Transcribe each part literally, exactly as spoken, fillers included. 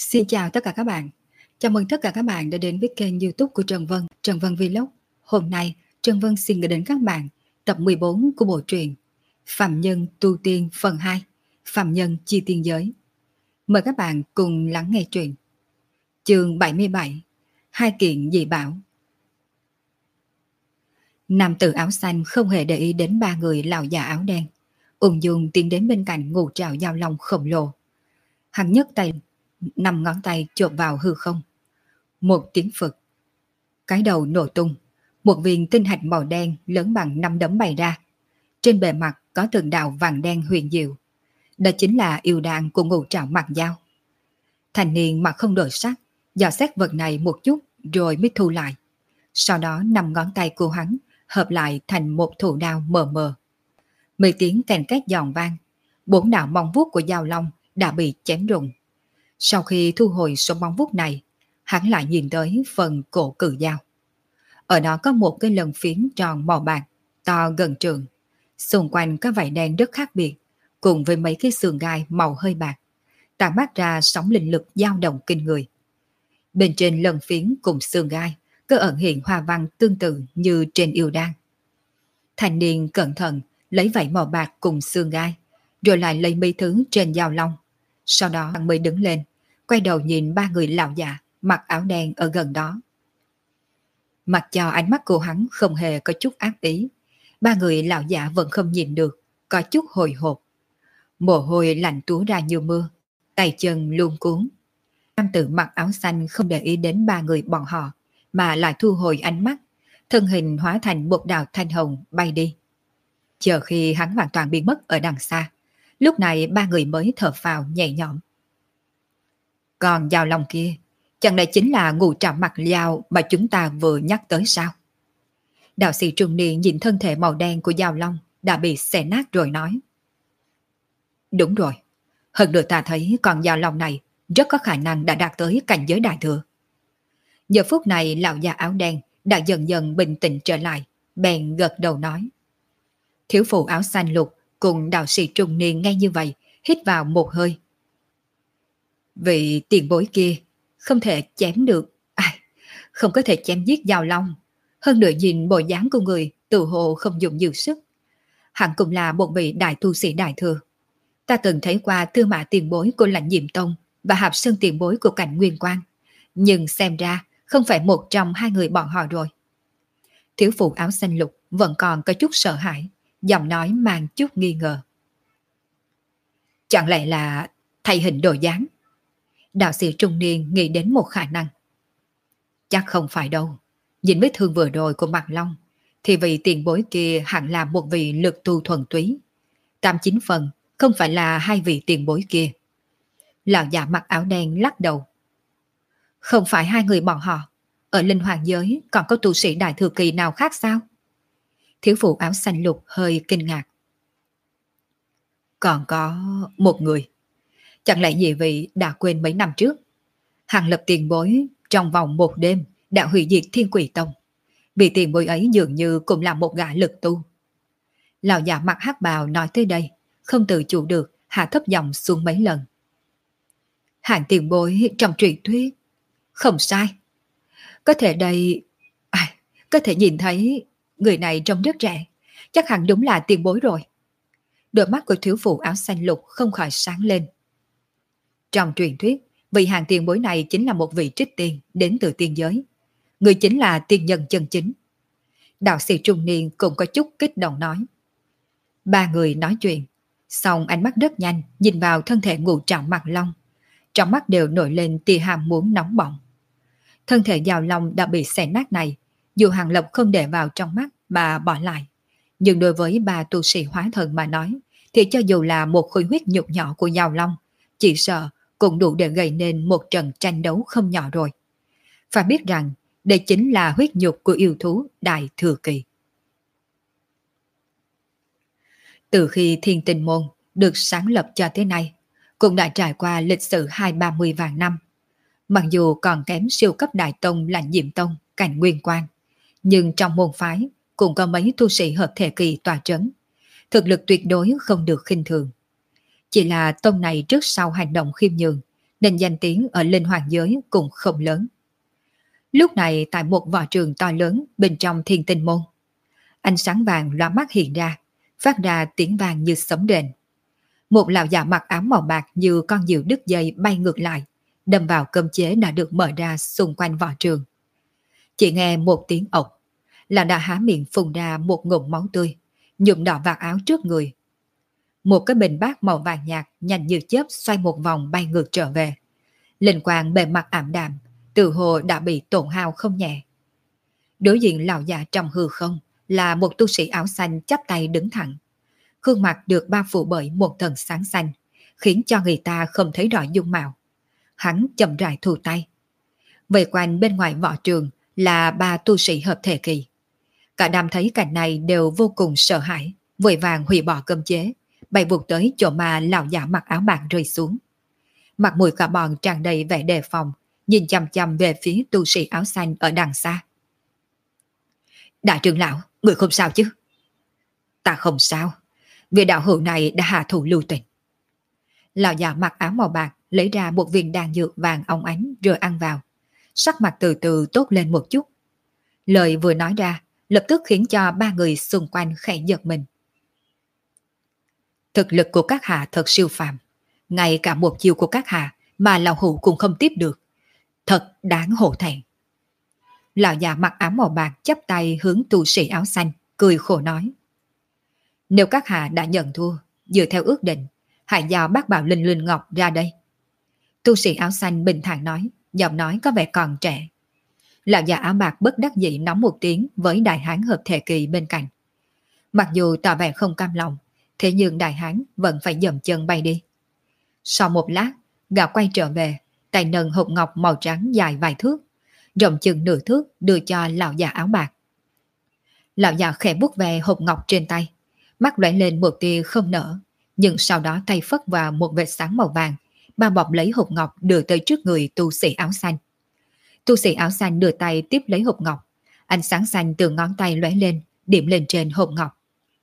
Xin chào tất cả các bạn. Chào mừng tất cả các bạn đã đến với kênh YouTube của Trần Vân, Trần Vân Vlog. Hôm nay, Trần Vân xin gửi đến các bạn tập mười bốn của bộ truyện Phạm Nhân Tu Tiên phần hai, Phạm Nhân Chi Tiên Giới. Mời các bạn cùng lắng nghe truyện. Chương bảy mươi bảy, Hai kiện dị bảo. Nam tử áo xanh không hề để ý đến ba người lão già áo đen, ung dung tiến đến bên cạnh ngũ trảo giao long khổng lồ. Hắn nhấc tay, năm ngón tay chộp vào hư không. Một tiếng phực, cái đầu nổ tung, một viên tinh hạch màu đen lớn bằng năm đấm bay ra. Trên bề mặt có từng đạo vàng đen huyền diệu. Đó chính là yêu đan của ngũ trảo mặt dao. Thanh niên mặt không đổi sắc, dò xét vật này một chút rồi mới thu lại. Sau đó năm ngón tay của hắn hợp lại thành một thủ đao mờ mờ. Mười tiếng kèn két giòn vang, bốn đạo móng vuốt của dao long đã bị chém rụng. Sau khi thu hồi số móng vuốt này, hắn lại nhìn tới phần cổ cự dao. Ở đó có một cái lân phiến tròn màu bạc, to gần trường. Xung quanh có vảy đen rất khác biệt, cùng với mấy cái sườn gai màu hơi bạc, tản mát ra sóng linh lực dao động kinh người. Bên trên lân phiến cùng sườn gai có ẩn hiện hoa văn tương tự như trên yêu đan. Thanh niên cẩn thận lấy vảy màu bạc cùng sườn gai, rồi lại lấy mấy thứ trên dao long. Sau đó hắn mới đứng lên, quay đầu nhìn ba người lão già mặc áo đen ở gần đó. Mặc cho ánh mắt của hắn không hề có chút ác ý, ba người lão già vẫn không nhìn được, có chút hồi hộp. Mồ hôi lạnh túa ra như mưa, tay chân luống cuống. Nam tử mặc áo xanh không để ý đến ba người bọn họ, mà lại thu hồi ánh mắt, thân hình hóa thành một đạo thanh hồng bay đi. Chờ khi hắn hoàn toàn biến mất ở đằng xa, lúc này ba người mới thở phào nhẹ nhõm. Còn dao long kia, chẳng lẽ chính là ngũ trảo mặt dao mà chúng ta vừa nhắc tới sao? Đạo sĩ trung niên nhìn thân thể màu đen của dao long đã bị xé nát rồi nói. Đúng rồi, hơn nữa ta thấy con dao long này rất có khả năng đã đạt tới cảnh giới đại thừa. Giờ phút này lão già áo đen đã dần dần bình tĩnh trở lại, bèn gật đầu nói. Thiếu phụ áo xanh lục cùng đạo sĩ trung niên nghe như vậy, hít vào một hơi. Vị tiền bối kia không thể chém được, à, không có thể chém giết dao long. Hơn nữa nhìn bộ dáng của người tự hồ không dùng nhiều sức. Hẳn cũng là một vị đại tu sĩ đại thừa. Ta từng thấy qua Tư Mã tiền bối của Lãnh Diệm Tông và Hạp Sơn tiền bối của Cảnh Nguyên Quang, nhưng xem ra không phải một trong hai người bọn họ rồi. Thiếu phụ áo xanh lục vẫn còn có chút sợ hãi, giọng nói mang chút nghi ngờ. Chẳng lẽ là thay hình đổi dáng? Đạo sĩ trung niên nghĩ đến một khả năng. Chắc không phải đâu. Nhìn vết thương vừa rồi của Mạc Long, thì vị tiền bối kia hẳn là một vị lực tu thuần túy. Tám chín phần không phải là hai vị tiền bối kia. Lão già mặc áo đen lắc đầu. Không phải hai người bọn họ. Ở linh hoàng giới còn có tu sĩ đại thừa kỳ nào khác sao? Thiếu phụ áo xanh lục hơi kinh ngạc. Còn có một người. Chẳng lẽ nhị vị đã quên mấy năm trước, Hàng Lập tiền bối trong vòng một đêm đã hủy diệt Thiên Quỷ Tông. Vì tiền bối ấy dường như cũng là một gã lực tu. Lão già mặc hắc bào nói tới đây, không tự chủ được hạ thấp giọng xuống mấy lần. Hàng tiền bối trong truyền thuyết. Không sai. Có thể đây... À, có thể nhìn thấy người này trông rất trẻ. Chắc hẳn đúng là tiền bối rồi. Đôi mắt của thiếu phụ áo xanh lục không khỏi sáng lên. Trong truyền thuyết, vị hàng tiền bối này chính là một vị trích tiên đến từ tiên giới. Người chính là tiên nhân chân chính. Đạo sĩ trung niên cũng có chút kích động nói. Ba người nói chuyện, xong ánh mắt rất nhanh nhìn vào thân thể ngũ trảo mặt long. Trong mắt đều nổi lên tia ham muốn nóng bỏng. Thân thể dao long đã bị xé nát này, dù Hàng Lập không để vào trong mắt mà bỏ lại. Nhưng đối với ba tu sĩ hóa thần mà nói, thì cho dù là một khối huyết nhục nhỏ của dao long, chỉ sợ cũng đủ để gây nên một trận tranh đấu không nhỏ rồi. Phải biết rằng, đây chính là huyết nhục của yêu thú đại thừa kỳ. Từ khi Thiên Tinh Môn được sáng lập cho tới nay, cũng đã trải qua lịch sử hai ba mươi vạn năm. Mặc dù còn kém siêu cấp đại tông Lãnh Diệm Tông, Cảnh Nguyên Quang, nhưng trong môn phái cũng có mấy tu sĩ hợp thể kỳ tòa trấn. Thực lực tuyệt đối không được khinh thường. Chỉ là tông này trước sau hành động khiêm nhường, nên danh tiếng ở linh hoàng giới cũng không lớn. Lúc này tại một võ trường to lớn bên trong Thiên Tinh Môn, ánh sáng vàng lóa mắt hiện ra, phát ra tiếng vang như sấm rền. Một lão già mặc áo màu bạc như con diều đứt dây bay ngược lại, đâm vào cấm chế đã được mở ra xung quanh võ trường. Chỉ nghe một tiếng ộc, lão đã há miệng phun ra một ngụm máu tươi, nhuộm đỏ vạt áo trước người. Một cái bình bát màu vàng nhạt nhanh như chớp xoay một vòng bay ngược trở về. Linh quang bề mặt ảm đạm, tự hồ đã bị tổn hao không nhẹ. Đối diện lão già trong hư không là một tu sĩ áo xanh chắp tay đứng thẳng. Khuôn mặt được bao phủ bởi một tầng sáng xanh, khiến cho người ta không thấy rõ dung mạo. Hắn chậm rãi thu tay. Vây quanh bên ngoài võ trường là ba tu sĩ hợp thể kỳ. Cả đám thấy cảnh này đều vô cùng sợ hãi, vội vàng hủy bỏ cấm chế, bay vụt tới chỗ mà lão già mặc áo bạc rơi xuống. Mặt mũi cả bọn tràn đầy vẻ đề phòng, nhìn chằm chằm về phía tu sĩ áo xanh ở đằng xa. Đại trưởng lão, người không sao chứ? Ta không sao, vị đạo hữu này đã hạ thủ lưu tình. Lão già mặc áo màu bạc lấy ra một viên đan dược vàng óng ánh rồi ăn vào. Sắc mặt từ từ tốt lên một chút. Lời vừa nói ra lập tức khiến cho ba người xung quanh khẽ giật mình. Thực lực của các hạ thật siêu phàm, ngay cả một chiêu của các hạ mà lão hữu cũng không tiếp được. Thật đáng hổ thẹn. Lão già mặc áo màu bạc chắp tay hướng tu sĩ áo xanh, cười khổ nói. Nếu các hạ đã nhận thua, dựa theo ước định, hãy giao bát bảo linh linh ngọc ra đây. Tu sĩ áo xanh bình thản nói, giọng nói có vẻ còn trẻ. Lão già áo bạc bất đắc dĩ nói một tiếng với đại hán hợp thể kỳ bên cạnh. Mặc dù tỏ vẻ không cam lòng, thế nhưng đại hán vẫn phải dậm chân bay đi. Sau một lát, gã quay trở về, tay nâng hộp ngọc màu trắng dài vài thước, rộng chừng nửa thước đưa cho lão già áo bạc. Lão già khẽ vuốt về hộp ngọc trên tay, mắt lóe lên một tia không nở, nhưng sau đó tay phất vào một vệt sáng màu vàng, bao bọc lấy hộp ngọc đưa tới trước người tu sĩ áo xanh. Tu sĩ áo xanh đưa tay tiếp lấy hộp ngọc, ánh sáng xanh từ ngón tay lóe lên, điểm lên trên hộp ngọc.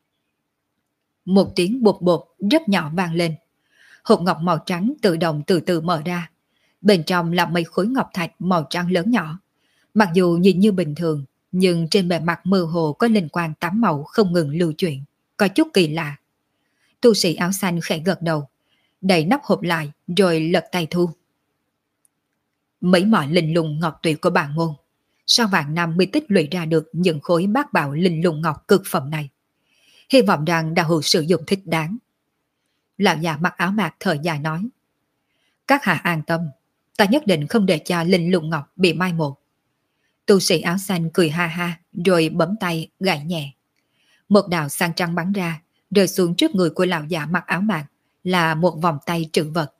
Một tiếng bột bột rất nhỏ vang lên, hộp ngọc màu trắng tự động từ từ mở ra. Bên trong là mấy khối ngọc thạch màu trắng lớn nhỏ. Mặc dù nhìn như bình thường, nhưng trên bề mặt mơ hồ có linh quang tám màu không ngừng lưu chuyển, có chút kỳ lạ. Tu sĩ áo xanh khẽ gật đầu, đẩy nắp hộp lại rồi lật tay thu. Mấy mỏ linh lung ngọc tuyệt của bản môn, sau vạn năm mới tích lũy ra được những khối bát bảo linh lung ngọc cực phẩm này. Hy vọng rằng đạo hữu sử dụng thích đáng. Lão già mặc áo bạc thở dài nói. Các hạ an tâm, ta nhất định không để cho linh lung ngọc bị mai một. Tu sĩ áo xanh cười ha ha rồi bấm tay gảy nhẹ. Một đạo sang trăng bắn ra, rơi xuống trước người của lão già mặc áo bạc là một vòng tay trữ vật.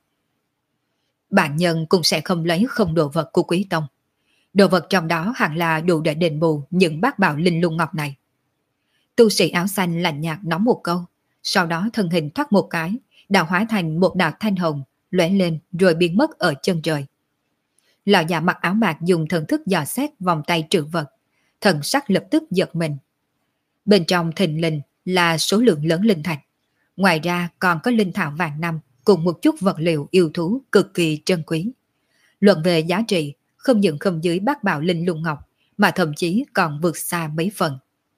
Bản nhân cũng sẽ không lấy không đồ vật của quý tông. Đồ vật trong đó hẳn là đủ để đền bù những bát bảo linh lung ngọc này. Tu sĩ áo xanh lạnh nhạt nói một câu, sau đó thân hình thoát một cái, đã hóa thành một đạo thanh hồng, lóe lên rồi biến mất ở chân trời. Lão già mặc áo bạc dùng thần thức dò xét vòng tay trữ vật, thần sắc lập tức giật mình. Bên trong thình lình là số lượng lớn linh thạch, ngoài ra còn có linh thảo vàng năm cùng một chút vật liệu yêu thú cực kỳ trân quý. Luận về giá trị, không những không dưới bát bảo linh lung ngọc, mà thậm chí còn vượt xa mấy phần.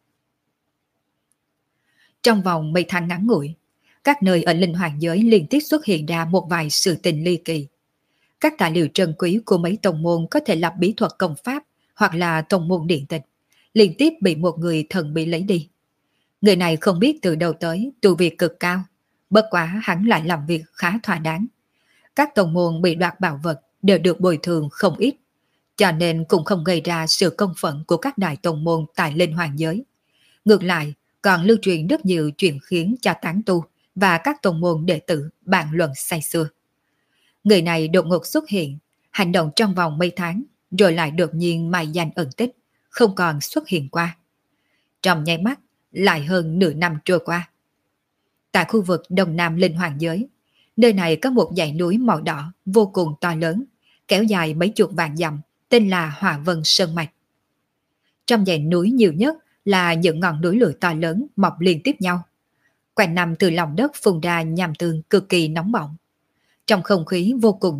Trong vòng mấy tháng ngắn ngủi, các nơi ở linh hoàng giới liên tiếp xuất hiện ra một vài sự tình ly kỳ. Các tài liệu trân quý của mấy tông môn có thể lập bí thuật công pháp hoặc là tông môn điện tịch, liên tiếp bị một người thần bí lấy đi. Người này không biết từ đâu tới, tu vi cực cao, bất quá hắn lại làm việc khá thỏa đáng. Các tông môn bị đoạt bảo vật đều được bồi thường không ít, cho nên cũng không gây ra sự công phẫn của các đại tông môn tại linh hoàng giới. Ngược lại, còn lưu truyền rất nhiều chuyện khiến cho tán tu và các tông môn đệ tử bàn luận say sưa. Người này đột ngột xuất hiện, hành động trong vòng mấy tháng, rồi lại đột nhiên mài danh ẩn tích, không còn xuất hiện qua. Trong nháy mắt, lại hơn nửa năm trôi qua. Tại khu vực Đông Nam Linh Hoàng Giới, nơi này có một dãy núi màu đỏ vô cùng to lớn, kéo dài mấy chục vạn dặm, tên là Hỏa Vân Sơn Mạch. Trong dãy núi nhiều nhất là những ngọn núi lửa to lớn mọc liên tiếp nhau. Quanh năm từ lòng đất phun ra nham tương cực kỳ nóng bỏng. Trong không khí vô cùng nóng,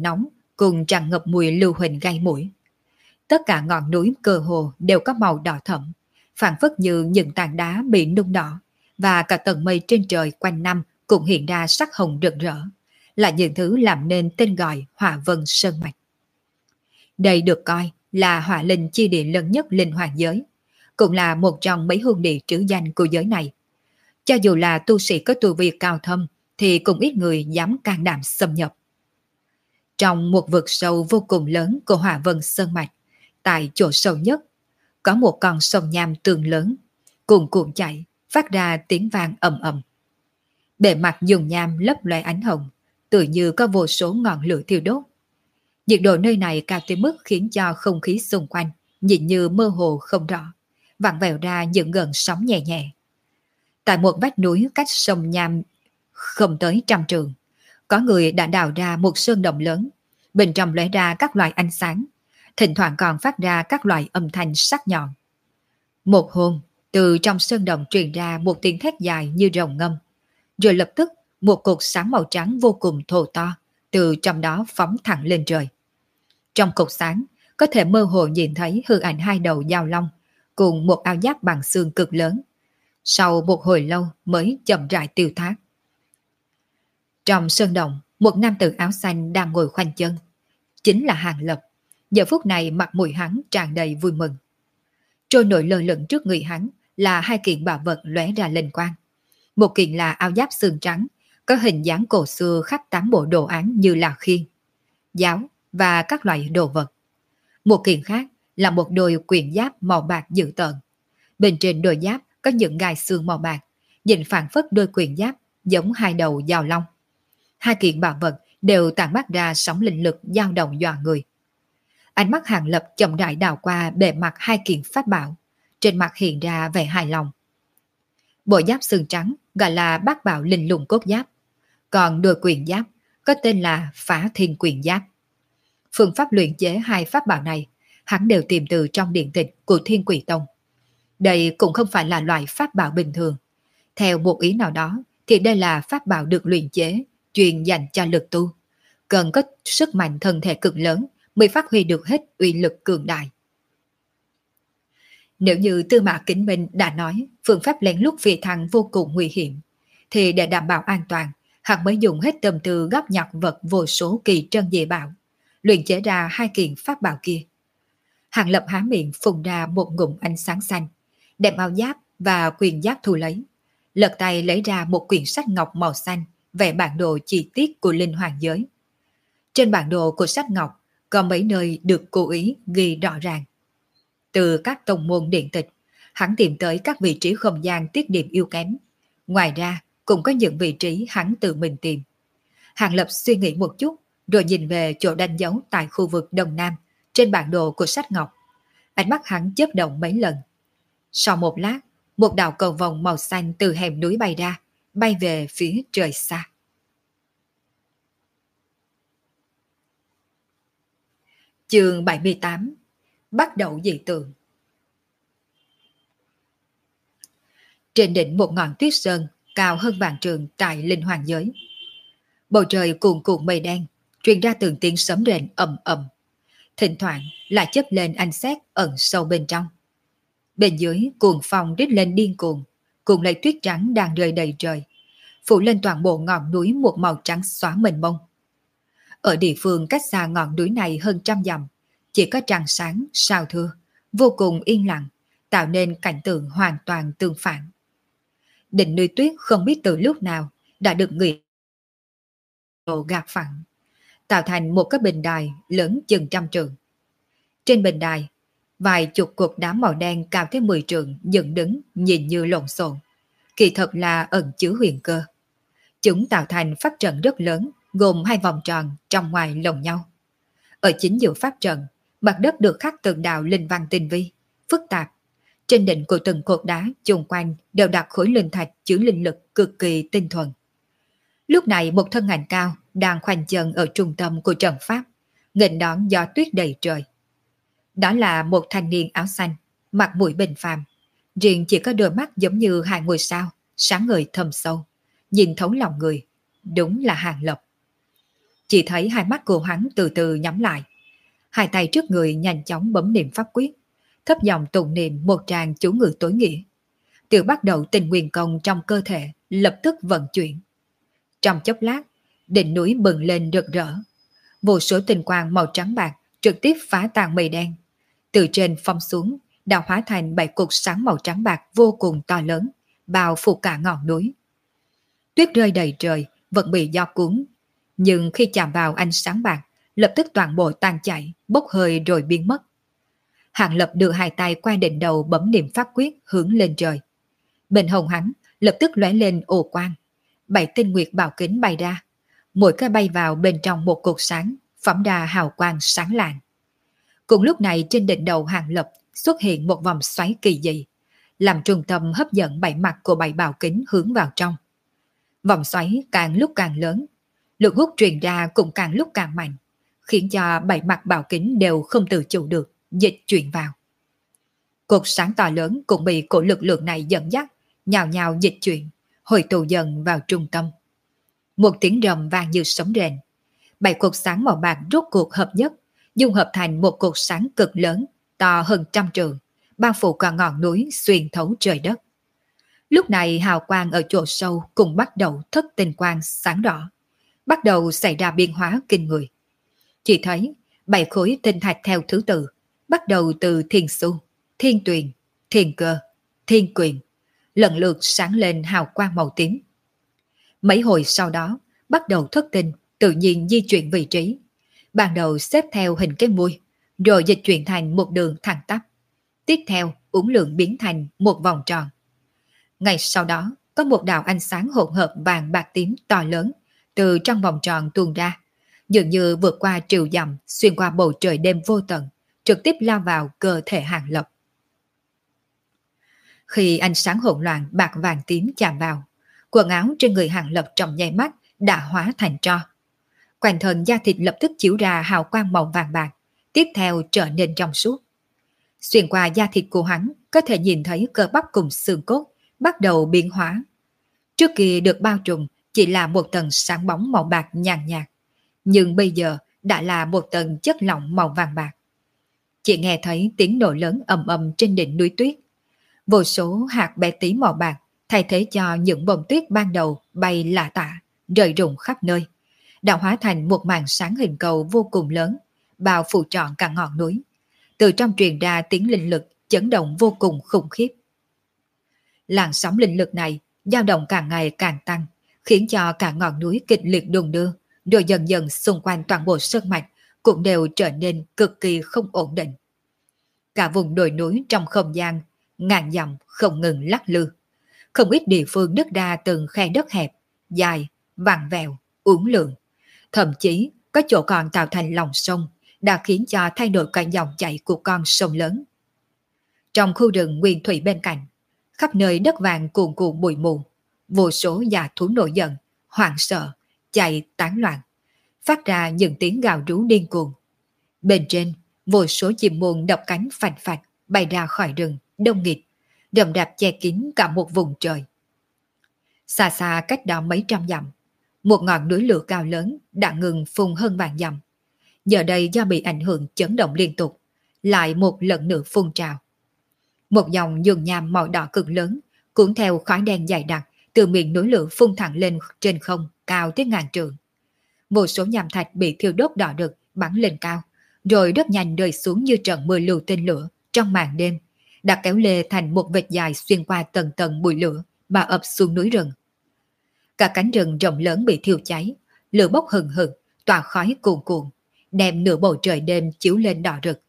cùng tràn ngập mùi lưu huỳnh gây mũi. Tất cả ngọn núi cơ hồ đều có màu đỏ thẫm, phản phất như những tảng đá bị nung đỏ, và cả tầng mây trên trời quanh năm cũng hiện ra sắc hồng rực rỡ, là những thứ làm nên tên gọi Hỏa Vân Sơn Mạch. Đây được coi là hỏa linh chi địa lớn nhất linh hoàng giới, cũng là một trong mấy hương địa trữ danh của giới này. Cho dù là tu sĩ có tu vi cao thâm thì cũng ít người dám can đảm xâm nhập. Trong một vực sâu vô cùng lớn của Hỏa Vân Sơn Mạch, tại chỗ sâu nhất, có một con sông nham tường lớn, cuồn cuộn chảy, phát ra tiếng vang ầm ầm. Bề mặt dùng nham lấp loé ánh hồng, tựa như có vô số ngọn lửa thiêu đốt. Nhiệt độ nơi này cao tới mức khiến cho không khí xung quanh nhìn như mơ hồ không rõ, vặn vẹo ra những gợn sóng nhẹ nhẹ. Tại một vách núi cách sông nham không tới trăm trượng, có người đã đào ra một sơn động lớn, bên trong lóe ra các loại ánh sáng, thỉnh thoảng còn phát ra các loại âm thanh sắc nhọn. Một hôm, từ trong sơn động truyền ra một tiếng thét dài như rồng ngâm, rồi lập tức một cột sáng màu trắng vô cùng thô to từ trong đó phóng thẳng lên trời. Trong cột sáng có thể mơ hồ nhìn thấy hư ảnh hai đầu dao long cùng một áo giáp bằng xương cực lớn. Sau một hồi lâu mới chậm rãi tiêu thác. Trong sơn động, một nam tử áo xanh đang ngồi khoanh chân, chính là Hàng Lập. Giờ phút này mặt mũi hắn tràn đầy vui mừng. Trôi nổi lơ lửng trước người hắn là hai kiện bảo vật lóe ra linh quang. Một kiện là áo giáp xương trắng, có hình dáng cổ xưa khắc tám bộ đồ án như là khiên, giáo và các loại đồ vật. Một kiện khác là một đôi quyền giáp màu bạc dữ tợn. Bên trên đôi giáp có những gai xương màu bạc, nhìn phản phất đôi quyền giáp giống hai đầu dao long. Hai kiện bảo vật đều tản mát ra sóng linh lực dao động dọa người. Ánh mắt Hàng Lập chậm rãi đảo qua bề mặt hai kiện pháp bảo, trên mặt hiện ra vẻ hài lòng. Bộ giáp xương trắng gọi là bát bảo linh lung cốt giáp, còn đôi quyền giáp có tên là Phá Thiên Quyền Giáp. Phương pháp luyện chế hai pháp bảo này hắn đều tìm từ trong điện tịch của Thiên Quỷ Tông. Đây cũng không phải là loại pháp bảo bình thường. Theo một ý nào đó thì đây là pháp bảo được luyện chế chuyên dành cho lực tu, cần có sức mạnh thân thể cực lớn mới phát huy được hết uy lực cường đại. Nếu như Tư Mã Kính Minh đã nói phương pháp lén lút phi thăng vô cùng nguy hiểm, thì để đảm bảo an toàn, hắn mới dùng hết tâm tư góp nhặt vật vô số kỳ trân dị bảo, luyện chế ra hai kiện pháp bảo kia. Hàng Lập há miệng phun ra một ngụm ánh sáng xanh, đem áo giáp và quyền giáp thu lấy, lật tay lấy ra một quyển sách ngọc màu xanh vẽ bản đồ chi tiết của linh hoàng giới. Trên bản đồ của sách ngọc có mấy nơi được cố ý ghi rõ ràng. Từ các tông môn điện tịch, hắn tìm tới các vị trí không gian tiết điểm yếu kém. Ngoài ra, cũng có những vị trí hắn tự mình tìm. Hàng Lập suy nghĩ một chút, rồi nhìn về chỗ đánh dấu tại khu vực Đông Nam, trên bản đồ của sách ngọc. Ánh mắt hắn chớp động mấy lần. Sau một lát, một đạo cầu vồng màu xanh từ hẻm núi bay ra, bay về phía trời xa. Chương bảy mươi tám. Bắt đầu dị tượng. Trên đỉnh một ngọn tuyết sơn cao hơn vạn trường tại linh hoàng giới, bầu trời cuồn cuộn mây đen, truyền ra từng tiếng sấm rền ầm ầm, thỉnh thoảng lại chớp lên ánh sét ẩn sâu bên trong. Bên dưới cuồng phong rít lên điên cuồng, cùng lấy tuyết trắng đang rơi đầy trời, phủ lên toàn bộ ngọn núi một màu trắng xóa mênh mông. Ở địa phương cách xa ngọn núi này hơn trăm dặm, chỉ có trăng sáng, sao thưa, vô cùng yên lặng, tạo nên cảnh tượng hoàn toàn tương phản. Đỉnh núi tuyết không biết từ lúc nào đã được người đồ gạt phẳng, tạo thành một cái bình đài lớn chừng trăm trượng. Trên bình đài, vài chục cột đá màu đen cao tới mười trượng dựng đứng nhìn như lộn xộn, kỳ thật là ẩn chứa huyền cơ. Chúng tạo thành pháp trận rất lớn, gồm hai vòng tròn trong ngoài lồng nhau. Ở chính giữa pháp trận, mặt đất được khắc từng đạo linh văn tinh vi, phức tạp. Trên đỉnh của từng cột đá chung quanh đều đặt khối linh thạch chứa linh lực cực kỳ tinh thuần. Lúc này một thân ảnh cao đang khoanh chân ở trung tâm của trận pháp, nghênh đón gió tuyết đầy trời. Đó là một thanh niên áo xanh, mặt mũi bình phàm, riêng chỉ có đôi mắt giống như hai ngôi sao, sáng ngời thâm sâu, nhìn thấu lòng người, đúng là Hàng Lập. Chỉ thấy hai mắt của hắn từ từ nhắm lại, hai tay trước người nhanh chóng bấm niệm pháp quyết, thấp giọng tụng niệm một tràng chú ngữ tối nghĩa. Từ bắt đầu tình nguyên công trong cơ thể lập tức vận chuyển. Trong chốc lát, đỉnh núi bừng lên rực rỡ. Vô số tinh quang màu trắng bạc trực tiếp phá tan mây đen. Từ trên phong xuống, đã hóa thành bảy cột sáng màu trắng bạc vô cùng to lớn, bao phủ cả ngọn núi. Tuyết rơi đầy trời, vẫn bị gió cuốn. Nhưng khi chạm vào ánh sáng bạc, lập tức toàn bộ tan chảy, bốc hơi rồi biến mất. Hàng Lập đưa hai tay qua đỉnh đầu bấm niệm pháp quyết hướng lên trời. Bên hông hắn lập tức lóe lên ồ quang. Bảy tinh nguyệt bảo kính bay ra, mỗi cái bay vào bên trong một cột sáng, phóng ra hào quang sáng lạng. Cùng lúc này trên đỉnh đầu Hàng Lập xuất hiện một vòng xoáy kỳ dị, làm trung tâm hấp dẫn bảy mặt của bảy bảo kính hướng vào trong. Vòng xoáy càng lúc càng lớn, lực hút truyền ra cũng càng lúc càng mạnh, khiến cho bảy mặt bảo kính đều không tự chủ được, dịch chuyển vào. Cột sáng to lớn cũng bị cổ lực lượng này dẫn dắt, nhào nhào dịch chuyển, hồi tụ dần vào trung tâm. Một tiếng rầm vang như sấm rền. Bảy cột sáng màu bạc rốt cuộc hợp nhất, dung hợp thành một cột sáng cực lớn, to hơn trăm trượng, bao phủ cả ngọn núi xuyên thấu trời đất. Lúc này hào quang ở chỗ sâu cùng bắt đầu thất tinh quang sáng đỏ, bắt đầu xảy ra biến hóa kinh người. Chỉ thấy bảy khối tinh thạch theo thứ tự, bắt đầu từ thiên su, thiên tuyền, thiên cơ, thiên quyền, lần lượt sáng lên hào quang màu tím. Mấy hồi sau đó, bắt đầu thất tinh, tự nhiên di chuyển vị trí. Ban đầu xếp theo hình cái mui, rồi dịch chuyển thành một đường thẳng tắp. Tiếp theo, uốn lượn biến thành một vòng tròn. Ngay sau đó, có một đạo ánh sáng hỗn hợp vàng bạc tím to lớn, từ trong vòng tròn tuôn ra, dường như vượt qua triệu dặm, xuyên qua bầu trời đêm vô tận, trực tiếp lao vào cơ thể Hàng Lập. Khi ánh sáng hỗn loạn bạc vàng tím chạm vào, quần áo trên người Hàng Lập trong nháy mắt đã hóa thành tro. Quanh thân da thịt lập tức chiếu ra hào quang màu vàng bạc, tiếp theo trở nên trong suốt. Xuyên qua da thịt của hắn, có thể nhìn thấy cơ bắp cùng xương cốt bắt đầu biến hóa. Trước kia được bao trùm chỉ là một tầng sáng bóng màu bạc nhàn nhạt, nhưng bây giờ đã là một tầng chất lỏng màu vàng bạc. Chỉ nghe thấy tiếng nổ lớn ầm ầm trên đỉnh núi tuyết. Vô số hạt bé tí màu bạc thay thế cho những bông tuyết ban đầu bay lả tả, rơi rụng khắp nơi, đã hóa thành một màn sáng hình cầu vô cùng lớn, bao phủ trọn cả ngọn núi. Từ trong truyền ra tiếng linh lực chấn động vô cùng khủng khiếp. Làn sóng linh lực này dao động càng ngày càng tăng, khiến cho cả ngọn núi kịch liệt đung đưa, rồi dần dần xung quanh toàn bộ sơn mạch cũng đều trở nên cực kỳ không ổn định. Cả vùng đồi núi trong không gian ngàn dặm không ngừng lắc lư, không ít địa phương đất đa từng khe đất hẹp, dài, vặn vẹo, uốn lượn, thậm chí có chỗ còn tạo thành lòng sông, đã khiến cho thay đổi cả dòng chảy của con sông lớn. Trong khu rừng nguyên thủy bên cạnh, khắp nơi đất vàng cuồn cuộn bụi mù, vô số già thú nổi giận, hoảng sợ, chạy tán loạn, phát ra những tiếng gào rú điên cuồng. Bên trên, vô số chim muôn đập cánh phành phạch bay ra khỏi rừng, đông nghịt, rậm rạp che kín cả một vùng trời. Xa xa cách đó mấy trăm dặm, một ngọn núi lửa cao lớn đã ngừng phun hơn vạn dặm. Giờ đây do bị ảnh hưởng chấn động liên tục, lại một lần nữa phun trào. Một dòng nhường nham màu đỏ cực lớn, cuốn theo khói đen dày đặc, từ miệng núi lửa phun thẳng lên trên không, cao tới ngàn trượng. Vô số nham thạch bị thiêu đốt đỏ rực bắn lên cao, rồi rất nhanh rơi xuống như trận mưa lưu tên lửa trong màn đêm, đã kéo lê thành một vệt dài xuyên qua tầng tầng bụi lửa mà ập xuống núi rừng. Cả cánh rừng rộng lớn bị thiêu cháy, lửa bốc hừng hực, tỏa khói cuồn cuộn, đem nửa bầu trời đêm chiếu lên đỏ rực.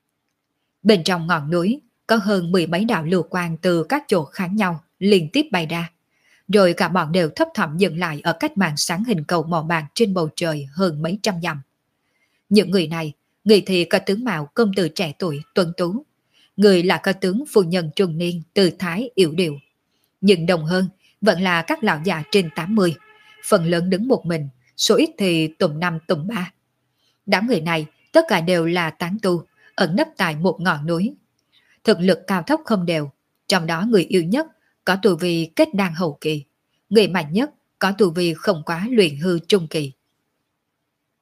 Bên trong ngọn núi có hơn mười mấy đạo lưu quang từ các chỗ khác nhau liên tiếp bay ra, rồi cả bọn đều thấp thỏm dừng lại ở cách màn sáng hình cầu màu bạc trên bầu trời hơn mấy trăm dặm. Những người này, người thì có tướng mạo công tử trẻ tuổi tuấn tú, người là có tướng phu nhân trung niên tư thái yểu điệu, nhưng đồng hơn vẫn là các lão già trên tám mươi, phần lớn đứng một mình, số ít thì tùm năm tùm ba. Đám người này tất cả đều là tán tu, ẩn nấp tại một ngọn núi. Thực lực cao thấp không đều, trong đó người yếu nhất có tu vi kết đan hậu kỳ, người mạnh nhất có tu vi không quá luyện hư trung kỳ.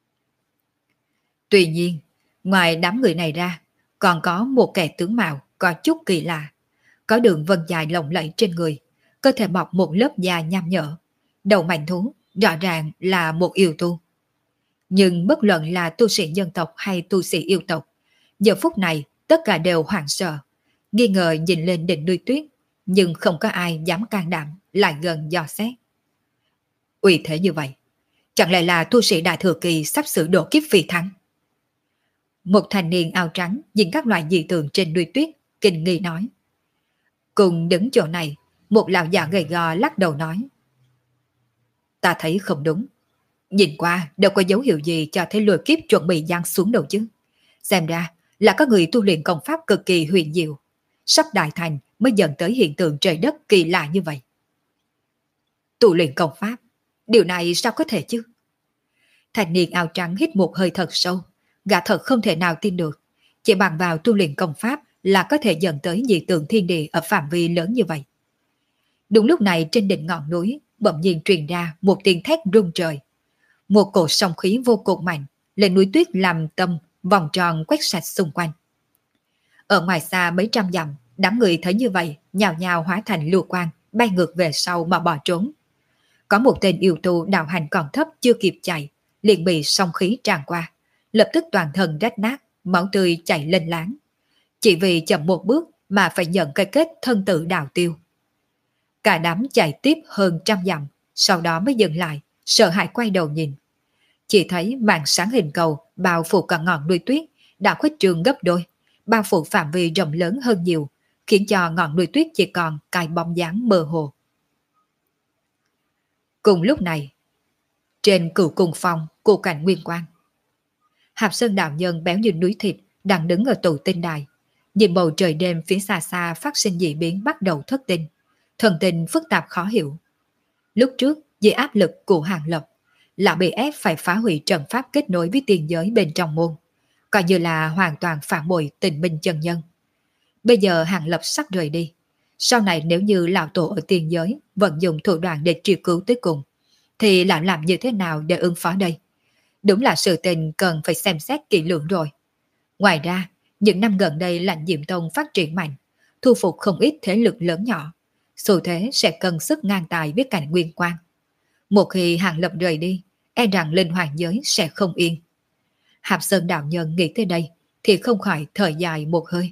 Tuy nhiên, ngoài đám người này ra, còn có một kẻ tướng mạo có chút kỳ lạ, có đường vân dài lộng lẫy trên người, cơ thể bọc một lớp da nham nhở, đầu mảnh thú, rõ ràng là một yêu tu. Nhưng bất luận là tu sĩ nhân tộc hay tu sĩ yêu tộc, giờ phút này tất cả đều hoảng sợ, nghi ngờ nhìn lên đỉnh núi tuyết, nhưng không có ai dám can đảm lại gần dò xét. Uy thế như vậy, chẳng lẽ là tu sĩ đại thừa kỳ sắp sửa độ kiếp phi thắng? Một thanh niên áo trắng nhìn các loại dị tượng trên núi tuyết, kinh nghi nói. Cùng đứng chỗ này, một lão già gầy gò lắc đầu nói. Ta thấy không đúng. Nhìn qua đâu có dấu hiệu gì cho thấy lùi kiếp chuẩn bị giáng xuống đâu chứ. Xem ra là có người tu luyện công pháp cực kỳ huyền diệu. Sắp đại thành mới dần tới hiện tượng trời đất kỳ lạ như vậy. Tu luyện công pháp, điều này sao có thể chứ? Thanh niên áo trắng hít một hơi thật sâu, gã thật không thể nào tin được. Chỉ bằng vào tu luyện công pháp là có thể dẫn tới dị tượng thiên địa ở phạm vi lớn như vậy. Đúng lúc này trên đỉnh ngọn núi bỗng nhiên truyền ra một tiếng thét rung trời. Một cổ sóng khí vô cùng mạnh lên núi tuyết làm tâm vòng tròn quét sạch xung quanh. Ở ngoài xa mấy trăm dặm, đám người thấy như vậy nhào nhào hóa thành lưu quang bay ngược về sau mà bỏ trốn. Có một tên yêu tu đạo hành còn thấp chưa kịp chạy, liền bị sóng khí tràn qua, lập tức toàn thân rách nát, máu tươi chảy lên láng. Chỉ vì chậm một bước mà phải nhận cái kết thân tự đạo tiêu. Cả đám chạy tiếp hơn trăm dặm, sau đó mới dừng lại, sợ hãi quay đầu nhìn. Chỉ thấy màn sáng hình cầu bao phủ cả ngọn núi tuyết đã khuếch trương gấp đôi, bao phủ phạm vi rộng lớn hơn nhiều, khiến cho ngọn núi tuyết chỉ còn cái bóng dáng mơ hồ. Cùng lúc này, trên cửu cung phong của cảnh Nguyên Quang, Hạp Sơn đạo nhân béo như núi thịt đang đứng ở tụ tinh đài, nhìn bầu trời đêm phía xa xa phát sinh dị biến bắt đầu thất tinh, thần tình phức tạp khó hiểu. Lúc trước dưới áp lực của Hàng Lập, lão bị ép phải phá hủy trận pháp kết nối với tiền giới bên trong môn, coi như là hoàn toàn phản bội tình minh chân nhân. Bây giờ Hàng Lập sắp rời đi, sau này nếu như lão tổ ở tiền giới vận dụng thủ đoạn để truy cứu tới cùng, thì lão làm như thế nào để ứng phó đây? Đúng là sự tình cần phải xem xét kỹ lưỡng rồi. Ngoài ra, những năm gần đây Lãnh Diệm Tông phát triển mạnh, thu phục không ít thế lực lớn nhỏ, xu thế sẽ cần sức ngang tài với cảnh Nguyên Quang. Một khi Hàng Lập rời đi, e rằng linh hoàng giới sẽ không yên. Hạp Sơn đạo nhân nghĩ tới đây thì không khỏi thở dài một hơi.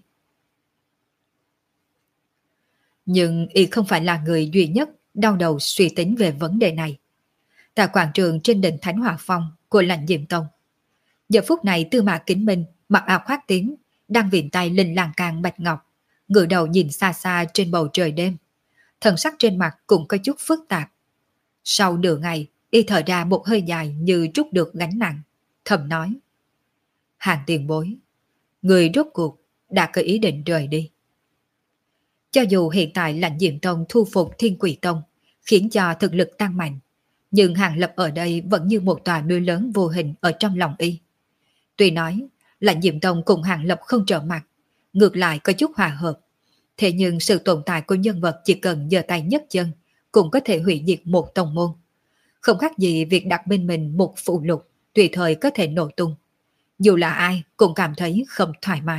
Nhưng y không phải là người duy nhất đau đầu suy tính về vấn đề này. Tại quảng trường trên đỉnh Thánh Hỏa Phong của Lãnh Diệm Tông, giờ phút này Tư Mã Kính Minh mặc áo khoác tím, đang viện tay lên lan can bạch ngọc, ngửa đầu nhìn xa xa trên bầu trời đêm. Thần sắc trên mặt cũng có chút phức tạp. Sau nửa ngày, y thở ra một hơi dài như trút được gánh nặng, thầm nói: Hàng tiền bối, người rốt cuộc đã có ý định rời đi. Cho dù hiện tại Lãnh Diệm Tông thu phục Thiên Quỷ Tông, khiến cho thực lực tăng mạnh, nhưng Hàng Lập ở đây vẫn như một tòa núi lớn vô hình ở trong lòng y. Tuy nói Lãnh Diệm Tông cùng Hàng Lập không trở mặt, ngược lại có chút hòa hợp, thế nhưng sự tồn tại của nhân vật chỉ cần giơ tay nhấc chân cũng có thể hủy diệt một tông môn. Không khác gì việc đặt bên mình một phụ lục tùy thời có thể nổ tung. Dù là ai cũng cảm thấy không thoải mái.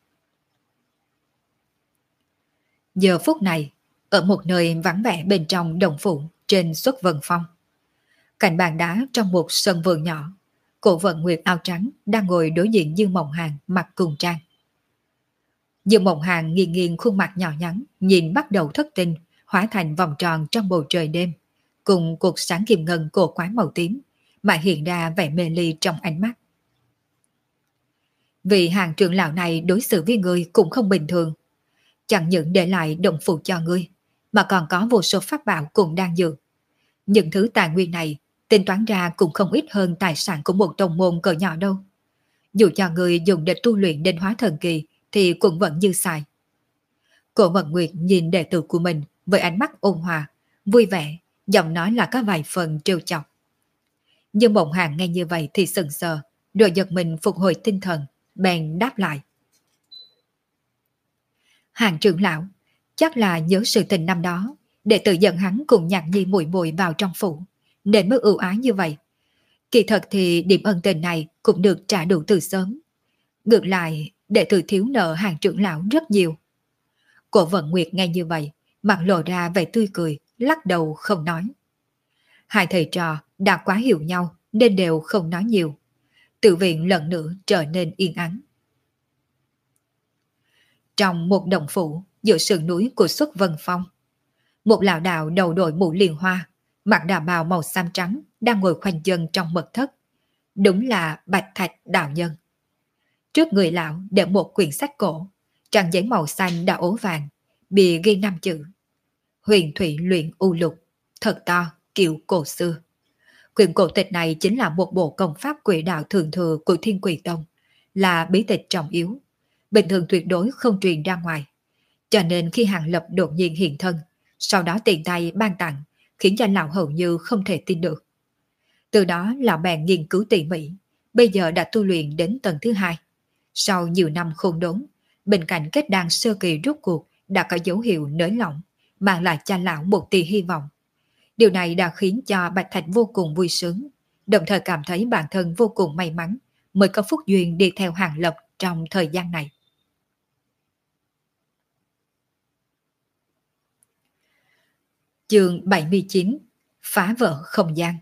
Giờ phút này, ở một nơi vắng vẻ bên trong đồng phủ trên Xuất Vân Phong, cạnh bàn đá trong một sân vườn nhỏ, Cổ Vận Nguyệt áo trắng đang ngồi đối diện Dương Mộng Hàn mặc cùng trang. Dương Mộng Hàn nghiêng nghiêng khuôn mặt nhỏ nhắn, nhìn bắt đầu thất tinh, hóa thành vòng tròn trong bầu trời đêm, cùng cột sáng kim ngân cổ quái màu tím, mà hiện ra vẻ mê ly trong ánh mắt. Vị Hàng trưởng lão này đối xử với ngươi cũng không bình thường, chẳng những để lại động phủ cho ngươi, mà còn có vô số pháp bảo cùng đang dược. Những thứ tài nguyên này tính toán ra cũng không ít hơn tài sản của một tông môn cỡ nhỏ đâu. Dù cho ngươi dùng để tu luyện đến hóa thần kỳ thì cũng vẫn dư xài. Cổ Vận Nguyệt nhìn đệ tử của mình với ánh mắt ôn hòa, vui vẻ, giọng nói là có vài phần trêu chọc. Nhưng Mộng Hàn nghe như vậy thì sững sờ, rồi giật mình phục hồi tinh thần, bèn đáp lại: Hàng trưởng lão, chắc là nhớ sự tình năm đó, đệ tử dẫn hắn cùng Nhạc Nhi muội muội vào trong phủ, nên mới ưu ái như vậy. Kỳ thật thì điểm ân tình này cũng được trả đủ từ sớm. Ngược lại, đệ tử thiếu nợ hàng trưởng lão rất nhiều. Cổ Vận Nguyệt nghe như vậy, mặt lộ ra vẻ tươi cười, lắc đầu không nói. Hai thầy trò đã quá hiểu nhau nên đều không nói nhiều. Tự viện lần nữa trở nên yên ắng. Trong một đồng phủ giữa sườn núi của Xuất Vân Phong, một lão đạo đầu đội mũ liền hoa, mặc đà bào màu xám trắng đang ngồi khoanh chân trong mật thất. Đúng là Bạch Thạch đạo nhân. Trước người lão để một quyển sách cổ, trang giấy màu xanh đã ố vàng, bìa ghi năm chữ: Huyền Thủy Luyện U Lục, thật to, kiểu cổ xưa. Quyển cổ tịch này chính là một bộ công pháp quỷ đạo thường thừa của Thiên Quỷ Tông, là bí tịch trọng yếu, bình thường tuyệt đối không truyền ra ngoài. Cho nên khi Hàng Lập đột nhiên hiện thân, sau đó tiện tay ban tặng, khiến cho lão hầu như không thể tin được. Từ đó lão bèn nghiên cứu tỉ mỉ, bây giờ đã tu luyện đến tầng thứ hai. Sau nhiều năm khôn đốn, bên cạnh kết đan sơ kỳ rút cuộc đã có dấu hiệu nới lỏng, mang lại cho lão một tia hy vọng. Điều này đã khiến cho Bạch Thạch vô cùng vui sướng, đồng thời cảm thấy bản thân vô cùng may mắn mới có phúc duyên đi theo Hàng Lập trong thời gian này. Chương bảy mươi chín: Phá vỡ không gian.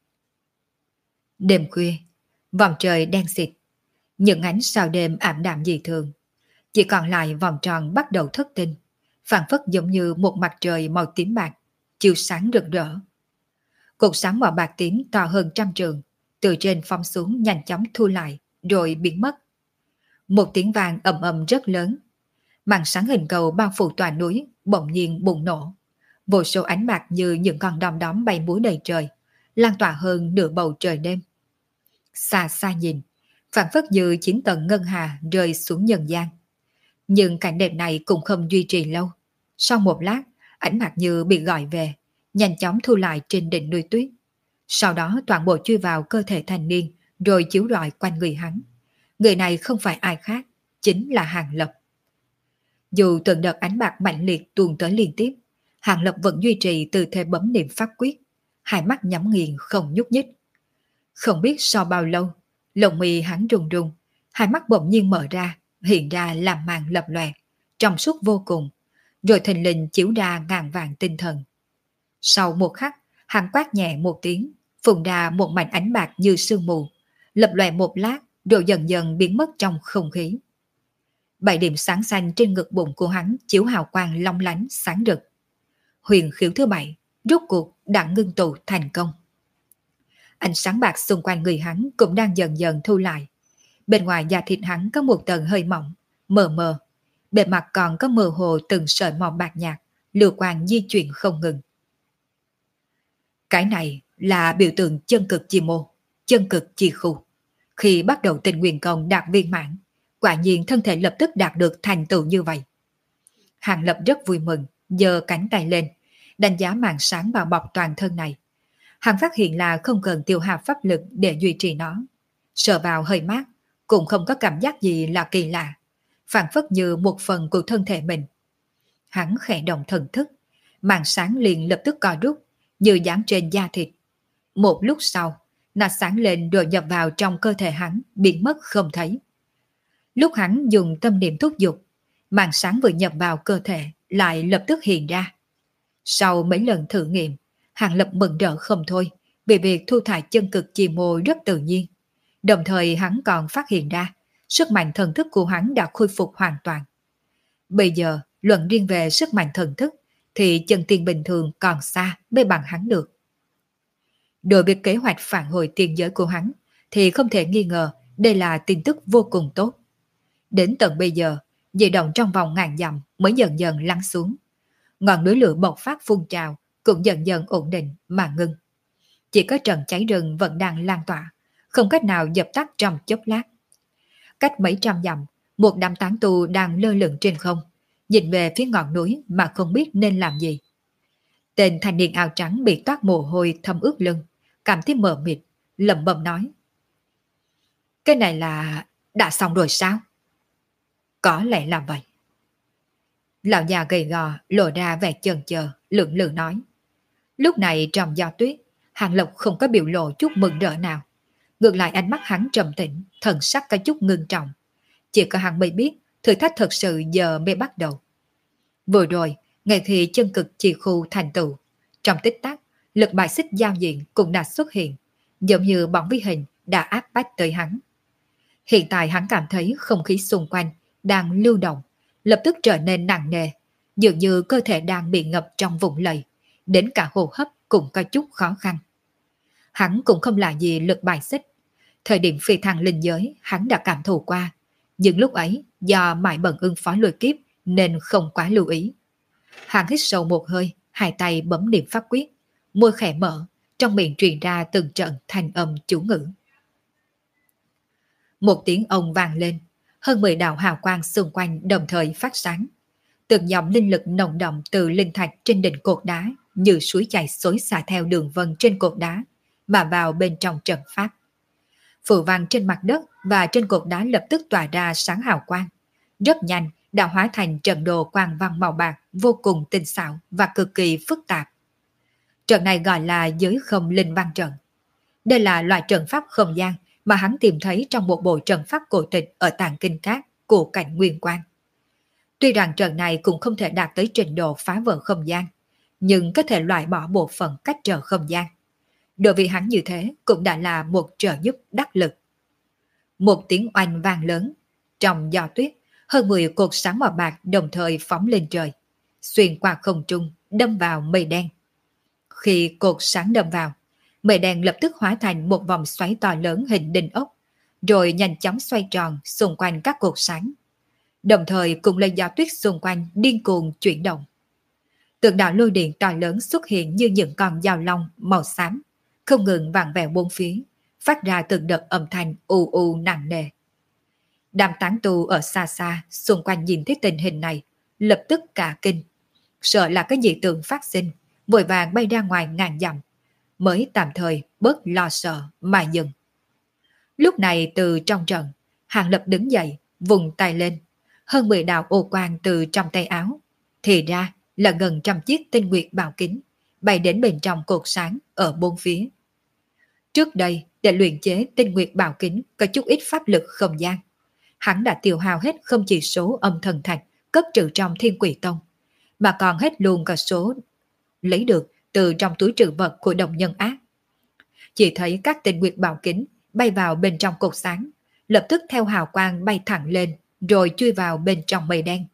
Đêm khuya, vòng trời đen xịt, những ánh sao đêm ảm đạm dị thường, chỉ còn lại vòng tròn bắt đầu thất tinh, phảng phất giống như một mặt trời màu tím bạc, chiếu sáng rực rỡ. Cột sáng màu bạc tím to hơn trăm trường, từ trên phong xuống nhanh chóng thu lại, rồi biến mất. Một tiếng vang ầm ầm rất lớn, màn sáng hình cầu bao phủ tòa núi bỗng nhiên bùng nổ. Vô số ánh bạc như những con đom đóm bay múa đầy trời, lan tỏa hơn nửa bầu trời đêm. Xa xa nhìn, phảng phất như chín tầng ngân hà rơi xuống nhân gian. Nhưng cảnh đẹp này cũng không duy trì lâu. Sau một lát, ánh bạc như bị gọi về, nhanh chóng thu lại trên đỉnh núi tuyết. Sau đó toàn bộ chui vào cơ thể thanh niên, rồi chiếu rọi quanh người hắn. Người này không phải ai khác, chính là Hàng Lập. Dù từng đợt ánh bạc mạnh liệt tuôn tới liên tiếp, Hàng Lập vẫn duy trì tư thế bấm niệm pháp quyết, hai mắt nhắm nghiền không nhúc nhích. Không biết sau bao lâu, lồng mi hắn run run, hai mắt bỗng nhiên mở ra, hiện ra làm màn lập loè, trong suốt vô cùng, rồi thình lình chiếu ra ngàn vàng tinh thần. Sau một khắc, hắn quát nhẹ một tiếng, phun ra một mảnh ánh bạc như sương mù, lập lòe một lát, rồi dần dần biến mất trong không khí. Bảy điểm sáng xanh trên ngực bụng của hắn chiếu hào quang long lánh sáng rực. Huyền khiếu thứ bảy rốt cuộc đã ngưng tụ thành công. Ánh sáng bạc xung quanh người hắn cũng đang dần dần thu lại. Bên ngoài da thịt hắn có một tầng hơi mỏng, mờ mờ. Bề mặt còn có mơ hồ từng sợi màu bạc nhạt, lưu quang di chuyển không ngừng. Cái này là biểu tượng chân cực chi mô, chân cực chi khu. Khi bắt đầu tình nguyện công đạt viên mãn, quả nhiên thân thể lập tức đạt được thành tựu như vậy. Hàng Lập rất vui mừng, giơ cánh tay lên, đánh giá màn sáng bao bọc toàn thân này. Hắn phát hiện là không cần tiêu hao pháp lực để duy trì nó. Sờ vào hơi mát, cũng không có cảm giác gì là kỳ lạ, phản phất như một phần của thân thể mình. Hắn khẽ động thần thức, màn sáng liền lập tức co rút, như dán trên da thịt. Một lúc sau, nó sáng lên rồi nhập vào trong cơ thể hắn, biến mất không thấy. Lúc hắn dùng tâm niệm thúc giục, màn sáng vừa nhập vào cơ thể lại lập tức hiện ra. Sau mấy lần thử nghiệm, Hàng Lập mừng rỡ không thôi, vì việc thu thải chân cực chi mô rất tự nhiên. Đồng thời hắn còn phát hiện ra, sức mạnh thần thức của hắn đã khôi phục hoàn toàn. Bây giờ, luận riêng về sức mạnh thần thức, thì chân tiên bình thường còn xa mới bằng hắn được. Đối với kế hoạch phản hồi tiên giới của hắn, thì không thể nghi ngờ đây là tin tức vô cùng tốt. Đến tận bây giờ, dị động trong vòng ngàn dặm mới dần dần lắng xuống. Ngọn núi lửa bộc phát phun trào cũng dần dần ổn định mà ngưng. Chỉ có trận cháy rừng vẫn đang lan tỏa, không cách nào dập tắt trong chốc lát. Cách mấy trăm dặm, một đám tán tu đang lơ lửng trên không, nhìn về phía ngọn núi mà không biết nên làm gì. Tên thanh niên áo trắng bị toát mồ hôi thấm ướt lưng, cảm thấy mờ mịt, lẩm bẩm nói: Cái này là đã xong rồi sao? Có lẽ là vậy. Lão già gầy gò lộ ra vẻ chần chờ, lưỡng lự nói. Lúc này trong gió tuyết, Hàng Lộc không có biểu lộ chút mừng rỡ nào, Ngược lại ánh mắt hắn trầm tĩnh, thần sắc có chút ngưng trọng. Chỉ có hắn mới biết thử thách thật sự giờ mới bắt đầu. Vừa rồi, ngày thì chân cực chi khu thành tựu. Trong tích tắc, lực bài xích giao diện cũng đã xuất hiện, giống như bóng vi hình đã áp bách tới hắn. Hiện tại hắn cảm thấy không khí xung quanh đang lưu động, lập tức trở nên nặng nề, dường như cơ thể đang bị ngập trong vùng lầy, đến cả hô hấp cũng có chút khó khăn. Hắn cũng không là gì lực bài xích. Thời điểm phi thăng linh giới hắn đã cảm thụ qua, nhưng lúc ấy do mãi bận ứng phó lôi kiếp nên không quá lưu ý. Hắn hít sâu một hơi, hai tay bấm niệm pháp quyết, môi khẽ mở, trong miệng truyền ra từng trận thanh âm chú ngữ. Một tiếng ông vang lên, hơn mười đạo hào quang xung quanh đồng thời phát sáng. Từng dòng linh lực nồng đậm từ linh thạch trên đỉnh cột đá như suối chảy xối xả theo đường vân trên cột đá mà vào bên trong trận pháp. Phù văn trên mặt đất và trên cột đá lập tức tỏa ra sáng hào quang. Rất nhanh đã hóa thành trận đồ quang văn màu bạc vô cùng tinh xảo và cực kỳ phức tạp. Trận này gọi là giới không linh văn trận. Đây là loại trận pháp không gian mà hắn tìm thấy trong một bộ trận pháp cổ tịch ở tàng kinh cát của cảnh Nguyên Quang. Tuy rằng trận này cũng không thể đạt tới trình độ phá vỡ không gian, nhưng có thể loại bỏ bộ phận cách trở không gian. Đối với hắn như thế cũng đã là một trợ giúp đắc lực. Một tiếng oanh vang lớn, trong gió tuyết, hơn mười cột sáng màu bạc đồng thời phóng lên trời, xuyên qua không trung, đâm vào mây đen. Khi cột sáng đâm vào, mây đen lập tức hóa thành một vòng xoáy to lớn hình đinh ốc, rồi nhanh chóng xoay tròn xung quanh các cột sáng. Đồng thời cùng lấy gió tuyết xung quanh điên cuồng chuyển động. Tượng đạo lôi điện to lớn xuất hiện như những con dao long màu xám, không ngừng vặn vẹo bốn phía, phát ra từng đợt âm thanh u u nặng nề. Đám tán tu ở xa xa xung quanh nhìn thấy tình hình này, lập tức cả kinh, sợ là cái dị tượng phát sinh, vội vàng bay ra ngoài ngàn dặm, mới tạm thời bớt lo sợ mà dừng. Lúc này từ trong trận, Hàng Lập đứng dậy, vùng tay lên, hơn mười đạo ô quang từ trong tay áo, thì ra là gần trăm chiếc tinh nguyệt bảo kính bay đến bên trong cột sáng ở bốn phía. Trước đây, để luyện chế tinh nguyệt bảo kính có chút ít pháp lực không gian. Hắn đã tiêu hao hết không chỉ số âm thần thạch cất trữ trong Thiên Quỷ Tông, mà còn hết luôn cả số lấy được từ trong túi trữ vật của đồng nhân ác. Chỉ thấy các tinh nguyệt bảo kính bay vào bên trong cột sáng, lập tức theo hào quang bay thẳng lên, rồi chui vào bên trong mây đen.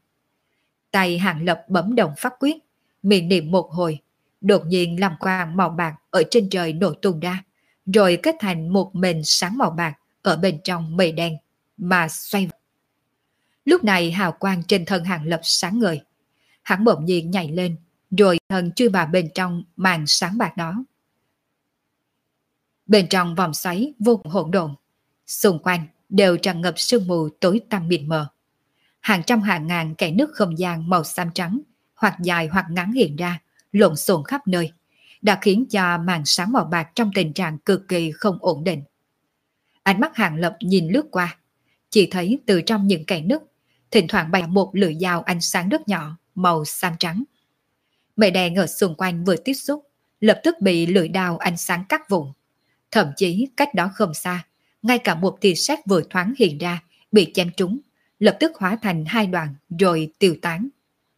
Tay Hàng Lập bấm động pháp quyết, miệng niệm một hồi, đột nhiên làm quang màu bạc ở trên trời nổ tung ra, rồi kết thành một mền sáng màu bạc ở bên trong mây đen mà xoay. Lúc này hào quang trên thân Hàng Lập sáng ngời, hắn bỗng nhiên nhảy lên, rồi thân chui vào bên trong màn sáng bạc đó. Bên trong vòng xoáy vô cùng hỗn độn, xung quanh đều tràn ngập sương mù tối tăm mịt mờ. Hàng trăm hàng ngàn kẽ nước không gian màu xám trắng, hoặc dài hoặc ngắn hiện ra, lộn xộn khắp nơi, đã khiến cho màn sáng màu bạc trong tình trạng cực kỳ không ổn định. Ánh mắt Hàng Lập nhìn lướt qua, chỉ thấy từ trong những kẽ nước, thỉnh thoảng bay một lưỡi dao ánh sáng rất nhỏ, màu xám trắng. Mây đen ở xung quanh vừa tiếp xúc, lập tức bị lưỡi dao ánh sáng cắt vụn. Thậm chí cách đó không xa, ngay cả một tia sét vừa thoáng hiện ra, bị chém trúng, lập tức hóa thành hai đoạn rồi tiêu tán.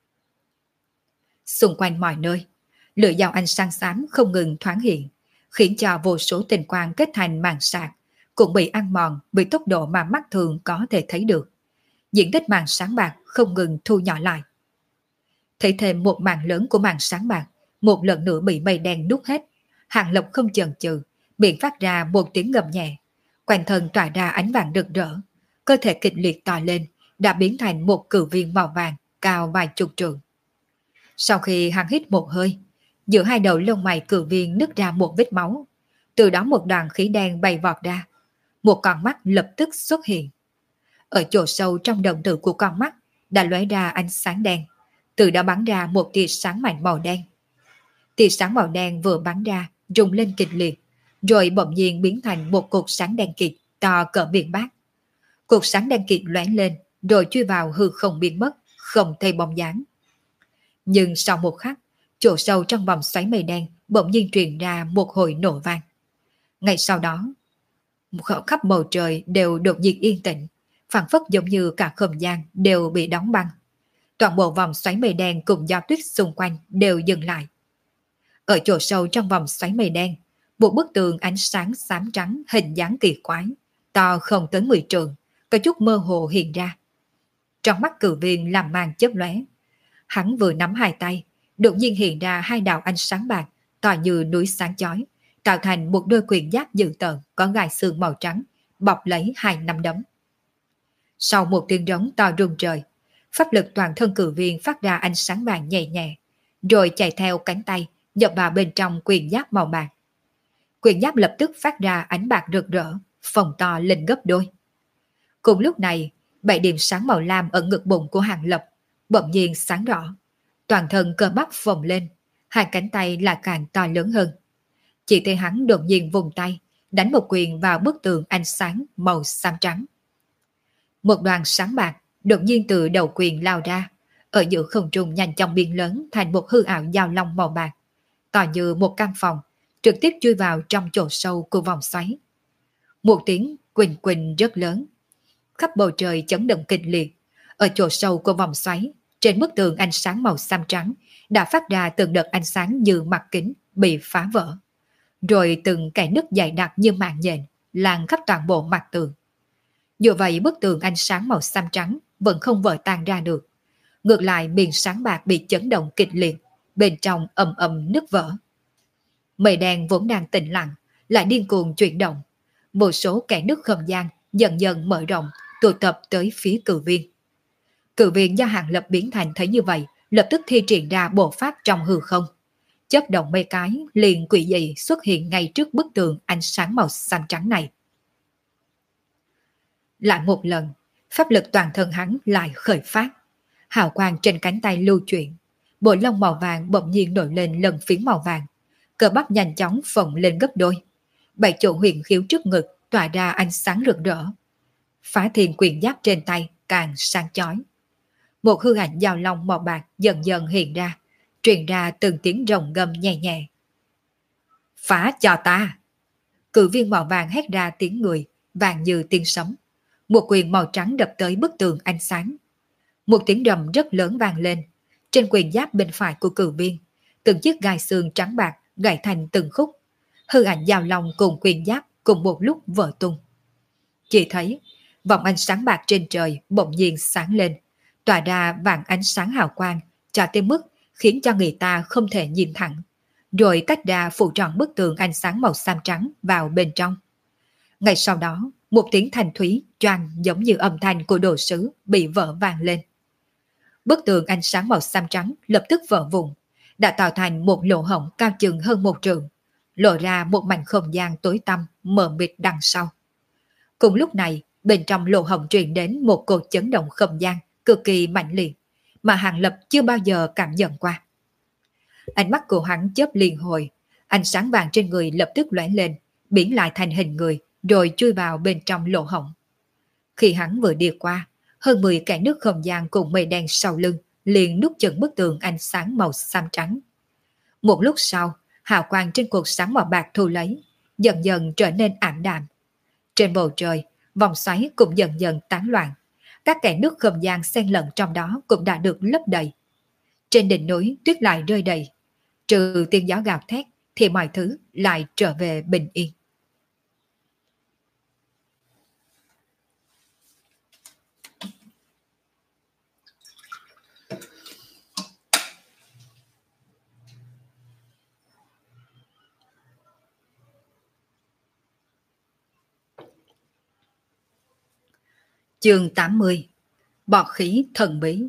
Xung quanh mọi nơi, lưỡi dao ánh sáng xám không ngừng thoáng hiện, khiến cho vô số tình quang kết thành màn sạc, cũng bị ăn mòn bởi tốc độ mà mắt thường có thể thấy được. Diện tích màn sáng bạc không ngừng thu nhỏ lại. Thấy thêm một màn lớn của màn sáng bạc, một lần nữa bị mây đen nuốt hết, Hàng Lập không chần chừ, miệng phát ra một tiếng gầm nhẹ, quanh thân tỏa ra ánh vàng rực rỡ, cơ thể kịch liệt to lên, đã biến thành một cự viên màu vàng cao vài chục trượng. Sau khi hắn hít một hơi, giữa hai đầu lông mày cự viên nứt ra một vết máu, từ đó một đoàn khí đen bay vọt ra, một con mắt lập tức xuất hiện. Ở chỗ sâu trong đồng tử của con mắt đã lóe ra ánh sáng đen, từ đó bắn ra một tia sáng mạnh màu đen. Tia sáng màu đen vừa bắn ra, rung lên kịch liệt, rồi bỗng nhiên biến thành một cột sáng đen kịt to cỡ biển bát. Cột sáng đen kịt lóe lên, rồi chui vào hư không biến mất, không thấy bóng dáng. Nhưng sau một khắc, chỗ sâu trong vòng xoáy mây đen bỗng nhiên truyền ra một hồi nổ vang. Ngay sau đó, Khắp bầu trời đều đột nhiên yên tĩnh, phảng phất giống như cả không gian đều bị đóng băng. Toàn bộ vòng xoáy mây đen cùng gió tuyết xung quanh đều dừng lại. Ở chỗ sâu trong vòng xoáy mây đen, một bức tường ánh sáng xám trắng hình dáng kỳ quái, to không tới mười trượng, có chút mơ hồ hiện ra. Trong mắt cử viên làm màn chớp lóe, hắn vừa nắm hai tay, đột nhiên hiện ra hai đạo ánh sáng bạc, to như núi sáng chói, tạo thành một đôi quyền giáp dữ tợn có gai xương màu trắng, bọc lấy hai nắm đấm. Sau một tiếng rống to rung trời, pháp lực toàn thân cử viên phát ra ánh sáng vàng nhẹ nhẹ, rồi chạy theo cánh tay, nhập vào bên trong quyền giáp màu bạc. Quyền giáp lập tức phát ra ánh bạc rực rỡ, phồng to lên gấp đôi. Cùng lúc này, bảy điểm sáng màu lam ở ngực bụng của Hàng Lập bỗng nhiên sáng rõ, toàn thân cơ bắp phồng lên, hai cánh tay lại càng to lớn hơn. Chỉ thấy hắn đột nhiên vùng tay, đánh một quyền vào bức tường ánh sáng màu xám trắng. Một đoàn sáng bạc đột nhiên từ đầu quyền lao ra, ở giữa không trung nhanh chóng biến lớn thành một hư ảo giao long màu bạc, to như một căn phòng, trực tiếp chui vào trong chỗ sâu của vòng xoáy. Một tiếng quỳnh quỳnh rất lớn, khắp bầu trời chấn động kịch liệt. Ở chỗ sâu của vòng xoáy, trên bức tường ánh sáng màu xám trắng đã phát ra từng đợt ánh sáng như mặt kính bị phá vỡ, rồi từng kẽ nứt dày đặc như mạng nhện lan khắp toàn bộ mặt tường. Dù vậy bức tường ánh sáng màu xám trắng vẫn không vỡ tan ra được, ngược lại miền sáng bạc bị chấn động kịch liệt, bên trong ầm ầm nứt vỡ. Mây đen vốn đang tĩnh lặng lại điên cuồng chuyển động, một số kẽ nứt không gian dần dần mở rộng, tụ tập tới phía cử viên. Cử viên do Hàng Lập biến thành thấy như vậy, lập tức thi triển ra bộ pháp trong hư không, chớp động mấy cái liền quỷ dị xuất hiện ngay trước bức tường ánh sáng màu xám trắng này. Lại một lần, pháp lực toàn thân hắn lại khởi phát, hào quang trên cánh tay lưu chuyển, bộ lông màu vàng bỗng nhiên nổi lên lần phiến màu vàng, cơ bắp nhanh chóng phồng lên gấp đôi, bảy chỗ huyền khiếu trước ngực tỏa ra ánh sáng rực rỡ. Phá thiên quyền giáp trên tay càng sáng chói. Một hư ảnh giao long màu bạc dần dần hiện ra, truyền ra từng tiếng rồng gầm nhẹ nhẹ. Phá cho ta! Cự viên màu vàng hét ra tiếng người, vàng như tiếng sấm. Một quyền màu trắng đập tới bức tường ánh sáng. Một tiếng rầm rất lớn vang lên. Trên quyền giáp bên phải của cự viên, từng chiếc gai xương trắng bạc gãy thành từng khúc. Hư ảnh giao long cùng quyền giáp cùng một lúc vỡ tung. Chỉ thấy vòng ánh sáng bạc trên trời bỗng nhiên sáng lên, tỏa ra vàng ánh sáng hào quang, cho tới mức khiến cho người ta không thể nhìn thẳng, rồi tách ra phủ tròn bức tường ánh sáng màu xám trắng vào bên trong. Ngay sau đó, một tiếng thanh thúy choang giống như âm thanh của đồ sứ bị vỡ vang lên. Bức tường ánh sáng màu xám trắng lập tức vỡ vụn, đã tạo thành một lỗ hổng cao chừng hơn một trượng, lộ ra một mảnh không gian tối tăm mờ mịt đằng sau. Cùng lúc này, bên trong lỗ hổng truyền đến một cột chấn động không gian cực kỳ mạnh liệt mà Hàng Lập chưa bao giờ cảm nhận qua. Ánh mắt của hắn chớp liên hồi, ánh sáng vàng trên người lập tức lóe lên, biến lại thành hình người, rồi chui vào bên trong lỗ hổng. Khi hắn vừa đi qua, hơn mười kẻ nước không gian cùng mây đen sau lưng liền nút chừng bức tường ánh sáng màu xám trắng. Một lúc sau, hào quang trên cột sáng màu bạc thu lấy, dần dần trở nên ảm đạm. Trên bầu trời, vòng xoáy cũng dần dần tán loạn. Các kẽ nước không gian xen lẫn trong đó cũng đã được lấp đầy. Trên đỉnh núi tuyết lại rơi đầy, trừ tiếng gió gào thét thì mọi thứ lại trở về bình yên. Chương tám mươi. Bọt khí thần bí.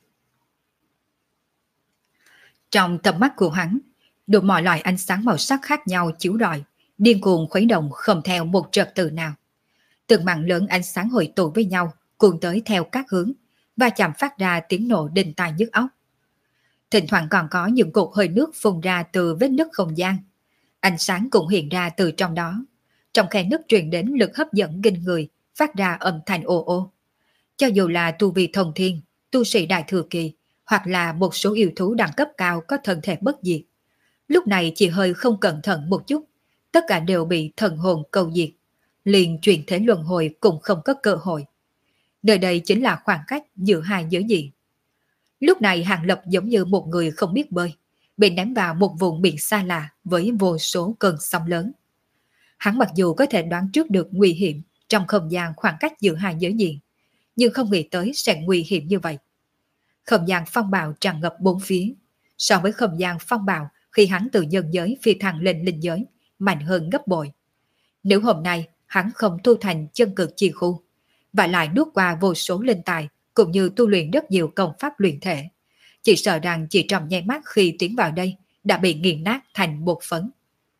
Trong tầm mắt của hắn, đủ mọi loại ánh sáng màu sắc khác nhau chiếu rọi, điên cuồng khuấy động không theo một trật tự nào. Từng mảng lớn ánh sáng hội tụ với nhau, cuốn tới theo các hướng, và chạm phát ra tiếng nổ đinh tai nhức óc. Thỉnh thoảng còn có những cột hơi nước phun ra từ vết nứt không gian. Ánh sáng cũng hiện ra từ trong đó. Trong khe nứt truyền đến lực hấp dẫn kinh người, phát ra âm thanh ồ ồ. Cho dù là tu vi thông thiên, tu sĩ đại thừa kỳ, hoặc là một số yêu thú đẳng cấp cao có thân thể bất diệt, lúc này chỉ hơi không cẩn thận một chút, tất cả đều bị thần hồn câu diệt, liền chuyển thế luân hồi cũng không có cơ hội. Nơi đây chính là khoảng cách giữa hai giới diện. Lúc này Hàng Lập giống như một người không biết bơi, bị ném vào một vùng biển xa lạ với vô số cơn sóng lớn. Hắn mặc dù có thể đoán trước được nguy hiểm trong không gian khoảng cách giữa hai giới diện, nhưng không nghĩ tới sẽ nguy hiểm như vậy. Không gian phong bạo tràn ngập bốn phía, so với không gian phong bạo khi hắn từ nhân giới phi thăng lên linh giới, mạnh hơn gấp bội. Nếu hôm nay hắn không tu thành chân cực chi khu, và lại nuốt qua vô số linh tài cũng như tu luyện rất nhiều công pháp luyện thể, chỉ sợ rằng chỉ trong nháy mắt khi tiến vào đây đã bị nghiền nát thành bột phấn.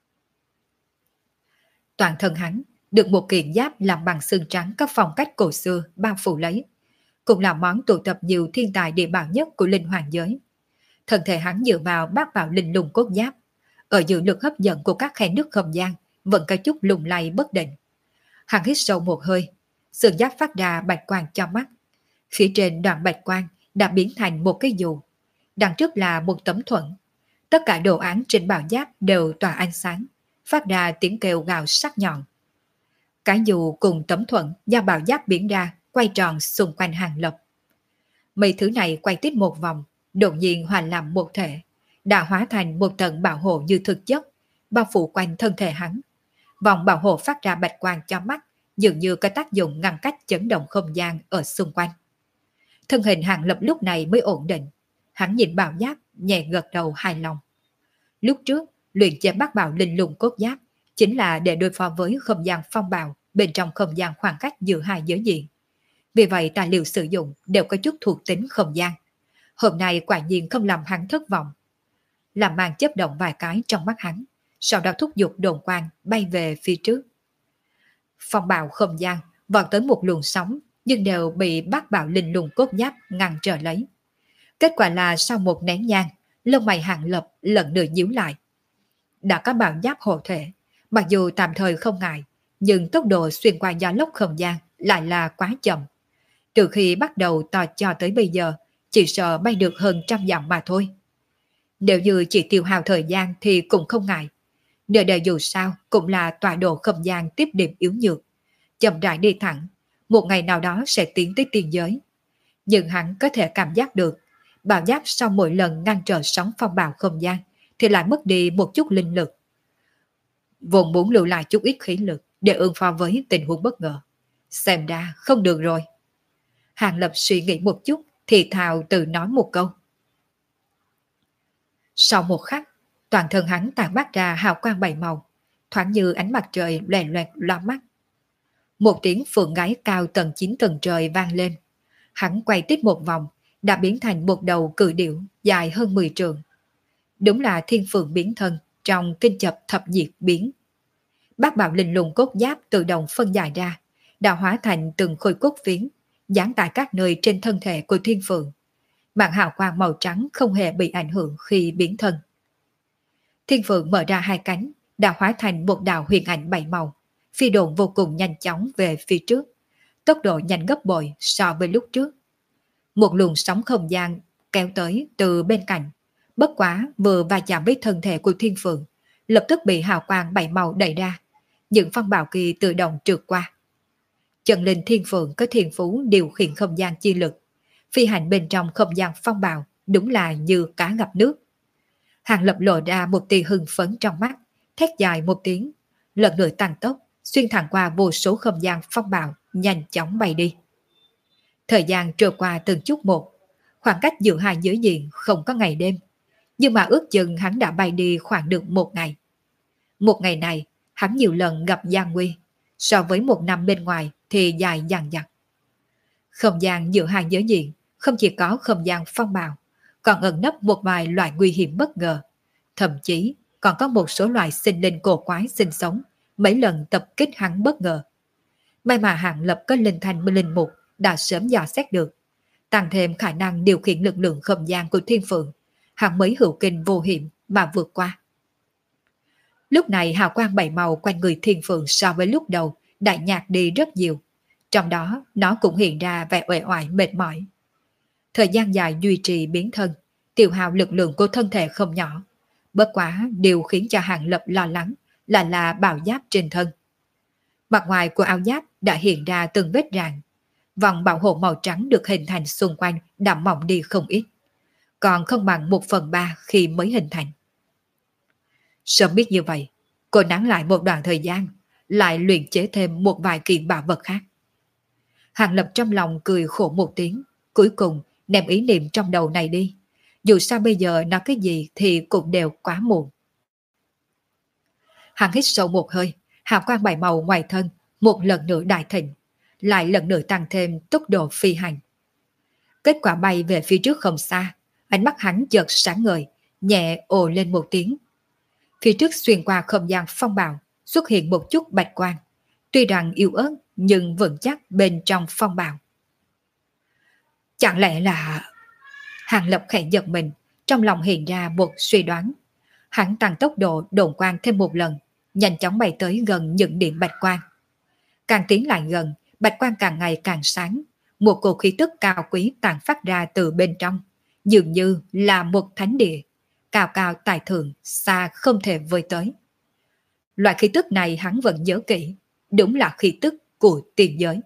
Toàn thân hắn được một kiện giáp làm bằng xương trắng có phong cách cổ xưa bao phủ lấy, cũng là món tụ tập nhiều thiên tài địa bảo nhất của linh hoàng giới. Thân thể hắn dựa vào bát bảo linh lùng cốt giáp, ở giữa lực hấp dẫn của các khe nước không gian vẫn có chút lung lay bất định. Hắn hít sâu một hơi, xương giáp phát ra bạch quang cho mắt. Phía trên đoạn bạch quang đã biến thành một cái dù, đằng trước là một tấm thuẫn. Tất cả đồ án trên bảo giáp đều tỏa ánh sáng, phát ra tiếng kêu gào sắc nhọn. Cái dù cùng tấm thuẫn do bảo giáp biến ra quay tròn xung quanh Hàng Lập. Mấy thứ này quay tít một vòng, đột nhiên hòa làm một thể, đã hóa thành một tầng bảo hộ như thực chất, bao phủ quanh thân thể hắn. Vòng bảo hộ phát ra bạch quang cho mắt, dường như có tác dụng ngăn cách chấn động không gian ở xung quanh. Thân hình Hàng Lập lúc này mới ổn định, hắn nhìn bảo giáp, nhẹ gật đầu hài lòng. Lúc trước, luyện chế bát bảo linh lùng cốt giáp chính là để đối phó với không gian phong bạo bên trong không gian khoảng cách giữa hai giới diện. Vì vậy tài liệu sử dụng đều có chút thuộc tính không gian. Hôm nay quả nhiên không làm hắn thất vọng. Làm màn chớp động vài cái trong mắt hắn, sau đó thúc giục đồn quang bay về phía trước. Phong bạo không gian vọt tới một luồng sóng, nhưng đều bị bát bảo linh lùng cốt giáp ngăn trở lấy. Kết quả là sau một nén nhang, lông mày Hàng Lập lần nữa nhíu lại. Đã có bảo giáp hộ thể, mặc dù tạm thời không ngại, nhưng tốc độ xuyên qua gió lốc không gian lại là quá chậm. Từ khi bắt đầu tò cho tới bây giờ, chỉ sợ bay được hơn trăm dặm mà thôi. Nếu như chỉ tiêu hao thời gian thì cũng không ngại. Nơi đây dù sao cũng là tọa độ không gian tiếp điểm yếu nhược. Chậm rãi đi thẳng, một ngày nào đó sẽ tiến tới tiên giới. Nhưng hắn có thể cảm giác được, bảo giáp sau mỗi lần ngăn trở sóng phong bạo không gian thì lại mất đi một chút linh lực. Vốn muốn lưu lại chút ít khí lực để ứng phó với tình huống bất ngờ. Xem ra không được rồi. Hàng Lập suy nghĩ một chút thì thào tự nói một câu. Sau một khắc, toàn thân hắn tản mát ra hào quang bảy màu, thoáng như ánh mặt trời loè loẹt loa mắt. Một tiếng phượng gáy cao tầng chín tầng trời vang lên. Hắn quay tít một vòng, đã biến thành một đầu cự điểu dài hơn mười trượng. Đúng là thiên phượng biến thân trong kinh chập thập diệt biến. Bát bảo linh lùng cốt giáp tự động phân giải ra, đã hóa thành từng khối cốt phiến, dán tại các nơi trên thân thể của thiên phượng. Màn hào quang màu trắng không hề bị ảnh hưởng khi biến thân. Thiên phượng mở ra hai cánh, đã hóa thành một đạo huyền ảnh bảy màu, phi độn vô cùng nhanh chóng về phía trước, tốc độ nhanh gấp bội so với lúc trước. Một luồng sóng không gian kéo tới từ bên cạnh, bất quá vừa va chạm với thân thể của thiên phượng, lập tức bị hào quang bảy màu đẩy ra, những phong bạo kỳ tự động trượt qua. Chân linh thiên phượng có thiên phú điều khiển không gian chi lực, phi hành bên trong không gian phong bạo đúng là như cá gặp nước. Hàng Lập lộ ra một tia hưng phấn trong mắt, thét dài một tiếng, lần nữa tăng tốc, xuyên thẳng qua vô số không gian phong bạo, nhanh chóng bay đi. Thời gian trôi qua từng chút một, khoảng cách giữa hai giới diện không có ngày đêm, nhưng mà ước chừng hắn đã bay đi khoảng được một ngày. Một ngày này, hắn nhiều lần gặp gian nguy, so với một năm bên ngoài thì dài dằng dặc. Không gian giữa hai giới diện không chỉ có không gian phong bạo, còn ẩn nấp một vài loại nguy hiểm bất ngờ. Thậm chí còn có một số loài sinh linh cổ quái sinh sống, mấy lần tập kích hắn bất ngờ. May mà Hàng Lập có linh thanh linh mục đã sớm dò xét được, tăng thêm khả năng điều khiển lực lượng không gian của thiên phượng, hắn mới hữu kinh vô hiểm mà vượt qua. Lúc này hào quang bảy màu quanh người thiên phượng so với lúc đầu đã nhạt đi rất nhiều, trong đó nó cũng hiện ra vẻ uể oải mệt mỏi. Thời gian dài duy trì biến thân, tiêu hao lực lượng của thân thể không nhỏ. Bất quá điều khiến cho Hàng Lập lo lắng là là bào giáp trên thân. Mặt ngoài của áo giáp đã hiện ra từng vết rạn. Vòng bảo hộ màu trắng được hình thành xung quanh đã mỏng đi không ít, còn không bằng một phần ba khi mới hình thành. Sớm biết như vậy, cô nán lại một đoạn thời gian, lại luyện chế thêm một vài kiện bảo vật khác. Hàng Lập trong lòng cười khổ một tiếng, cuối cùng ném ý niệm trong đầu này đi. Dù sao bây giờ nói cái gì thì cũng đều quá muộn. Hắn hít sâu một hơi, hào quang bảy màu ngoài thân một lần nữa đại thịnh, lại lần nữa tăng thêm tốc độ phi hành. Kết quả bay về phía trước không xa, ánh mắt hắn chợt sáng ngời, nhẹ ồ lên một tiếng. Phía trước xuyên qua không gian phong bạo, xuất hiện một chút bạch quang, tuy rằng yếu ớt nhưng vững chắc bên trong phong bạo. Chẳng lẽ là... Hàng Lập khẽ giật mình, trong lòng hiện ra một suy đoán. Hắn tăng tốc độ độn quang thêm một lần, nhanh chóng bay tới gần những điểm bạch quang. Càng tiến lại gần, bạch quang càng ngày càng sáng, một cổ khí tức cao quý tản phát ra từ bên trong, dường như là một thánh địa, cao cao tại thượng, xa không thể vơi tới. Loại khí tức này hắn vẫn nhớ kỹ, đúng là khí tức của tiền giới.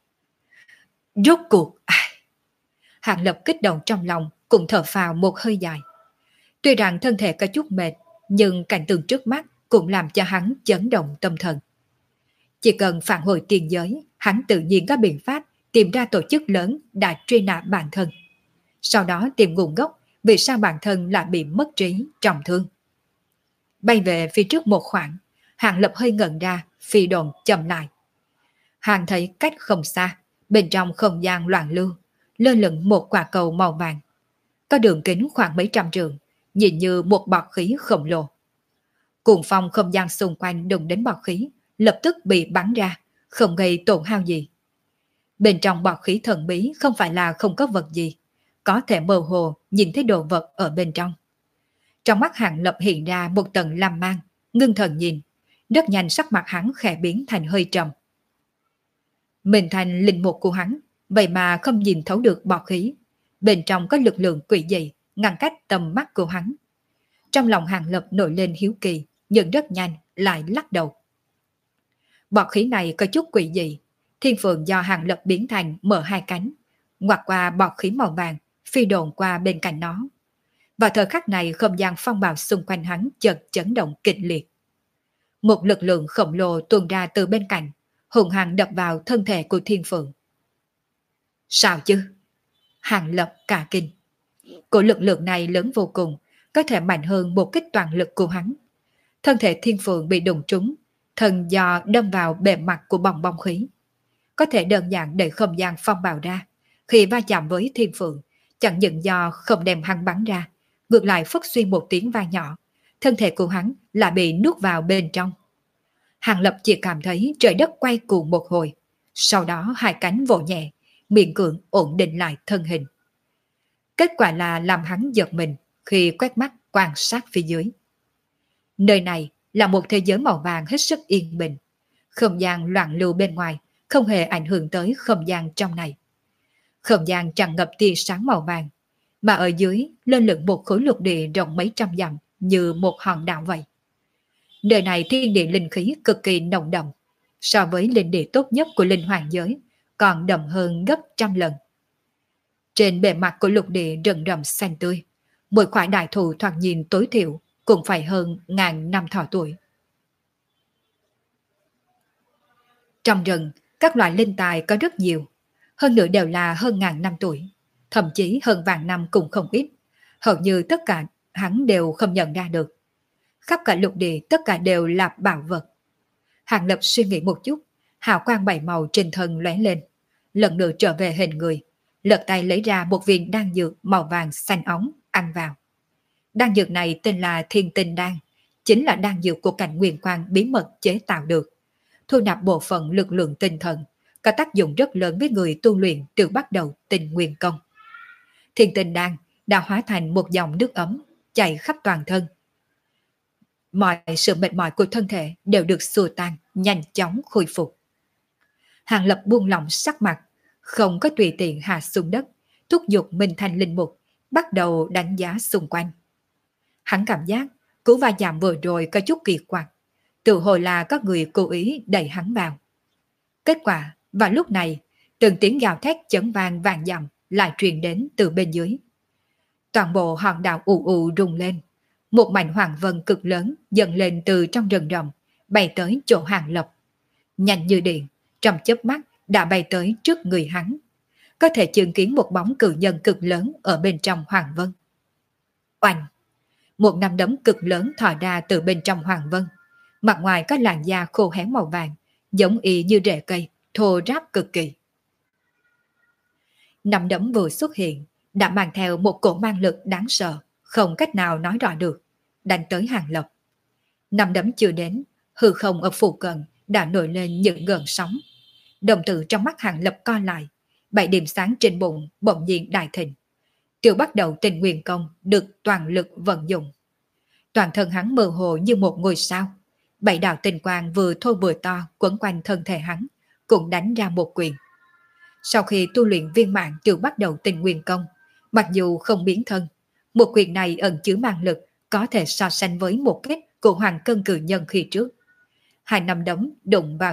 Rốt cuộc, ai? Hàng Lập kích động trong lòng, cũng thở phào một hơi dài. Tuy rằng thân thể có chút mệt, nhưng cảnh tượng trước mắt cũng làm cho hắn chấn động tâm thần. Chỉ cần phản hồi tiền giới, hắn tự nhiên có biện pháp tìm ra tổ chức lớn đã truy nã bản thân. Sau đó tìm nguồn gốc vì sao bản thân lại bị mất trí, trọng thương. Bay về phía trước một khoảng, Hàng Lập hơi ngẩn ra, phi đồn chậm lại. Hàng thấy cách không xa, bên trong không gian loạn lưu, lơ lửng một quả cầu màu vàng. Có đường kính khoảng mấy trăm trượng, nhìn như một bọt khí khổng lồ. Cuồng phong không gian xung quanh đụng đến bọt khí, lập tức bị bắn ra, không gây tổn hao gì. Bên trong bọt khí thần bí không phải là không có vật gì, có thể mơ hồ nhìn thấy đồ vật ở bên trong. Trong mắt Hàng Lập hiện ra một tầng lam mang, ngưng thần nhìn, rất nhanh sắc mặt hắn khẽ biến thành hơi trầm. Mình thành linh mục của hắn, vậy mà không nhìn thấu được bọt khí. Bên trong có lực lượng quỷ dị, ngăn cách tầm mắt của hắn. Trong lòng Hàng Lập nổi lên hiếu kỳ, nhưng rất nhanh lại lắc đầu. Bọt khí này có chút quỷ dị, thiên phượng do Hàng Lập biến thành mở hai cánh, ngoặt qua bọt khí màu vàng, phi đồn qua bên cạnh nó. Vào thời khắc này không gian phong bạo xung quanh hắn chợt chấn động kịch liệt. Một lực lượng khổng lồ tuôn ra từ bên cạnh, hùng hăng đập vào thân thể của thiên phượng. Sao chứ? Hàng Lập cả kinh. Cổ lực lượng này lớn vô cùng, có thể mạnh hơn một kích toàn lực của hắn. Thân thể thiên phượng bị đụng trúng, thần do đâm vào bề mặt của bong bong khí. Có thể đơn giản đẩy không gian phong bạo ra. Khi va chạm với thiên phượng, chẳng những do không đem hắn bắn ra, ngược lại phất xuyên một tiếng va nhỏ, thân thể của hắn lại bị nuốt vào bên trong. Hàng Lập chỉ cảm thấy trời đất quay cuồng một hồi, sau đó hai cánh vỗ nhẹ, miệng cưỡng ổn định lại thân hình. Kết quả là làm hắn giật mình khi quét mắt quan sát phía dưới. Nơi này là một thế giới màu vàng hết sức yên bình. Không gian loạn lưu bên ngoài không hề ảnh hưởng tới không gian trong này. Không gian tràn ngập tia sáng màu vàng, mà ở dưới lên lửng một khối lục địa rộng mấy trăm dặm như một hòn đảo vậy. Nơi này thiên địa linh khí cực kỳ nồng đậm, so với linh địa tốt nhất của linh hoàng giới còn đậm hơn gấp trăm lần. Trên bề mặt của lục địa rừng rậm xanh tươi, mỗi khoải đại thụ thoạt nhìn tối thiểu cũng phải hơn ngàn năm thọ tuổi. Trong rừng, các loại linh tài có rất nhiều, hơn nữa đều là hơn ngàn năm tuổi, thậm chí hơn vạn năm cũng không ít, hầu như tất cả hắn đều không nhận ra được. Khắp cả lục địa tất cả đều là bảo vật. Hàng Lập suy nghĩ một chút, hào quang bảy màu trên thân lóe lên, lần nữa trở về hình người, lật tay lấy ra một viên đan dược màu vàng xanh óng, ăn vào. Đan dược này tên là Thiên Tinh Đan, chính là đan dược của cảnh Nguyên Quang bí mật chế tạo được, thu nạp bộ phận lực lượng tinh thần, có tác dụng rất lớn với người tu luyện từ bắt đầu tinh nguyên công. Thiên Tinh Đan đã hóa thành một dòng nước ấm, chảy khắp toàn thân. Mọi sự mệt mỏi của thân thể đều được xua tan, nhanh chóng khôi phục. Hàng Lập buông lỏng sắc mặt, không có tùy tiện hạ xuống đất, thúc giục Minh Thanh linh mục, bắt đầu đánh giá xung quanh. Hắn cảm giác cú va chạm vừa rồi có chút kỳ quặc, tự hồi là có người cố ý đẩy hắn vào. Kết quả, vào lúc này, từng tiếng gào thét chấn vang vàng dặm lại truyền đến từ bên dưới. Toàn bộ hòn đảo ù ù rung lên. Một mảnh hoàng vân cực lớn dần lên từ trong rừng rậm, bay tới chỗ Hàng Lập. Nhanh như điện, trong chớp mắt đã bay tới trước người hắn. Có thể chứng kiến một bóng cự nhân cực lớn ở bên trong hoàng vân. Oanh! Một nắm đấm cực lớn thò ra từ bên trong hoàng vân. Mặt ngoài có làn da khô héo màu vàng, giống y như rễ cây, thô ráp cực kỳ. Nắm đấm vừa xuất hiện, đã mang theo một cổ mang lực đáng sợ, không cách nào nói rõ được, đánh tới Hàng Lập. Nắm đấm chưa đến, hư không ở phụ cận đã nổi lên những gợn sóng. Đồng tử trong mắt Hàng Lập co lại, bảy điểm sáng trên bụng bỗng nhiên đại thịnh. Tiểu bắt đầu tình nguyên công được toàn lực vận dụng. Toàn thân hắn mơ hồ như một ngôi sao. Bảy đạo tình quang vừa thô vừa to quấn quanh thân thể hắn, cũng đánh ra một quyền. Sau khi tu luyện viên mãn tiểu bắt đầu tình nguyên công, mặc dù không biến thân, một quyền này ẩn chứa mang lực có thể so sánh với một kích của hoàng cân cử nhân khi trước. Hai nắm đấm đụng vào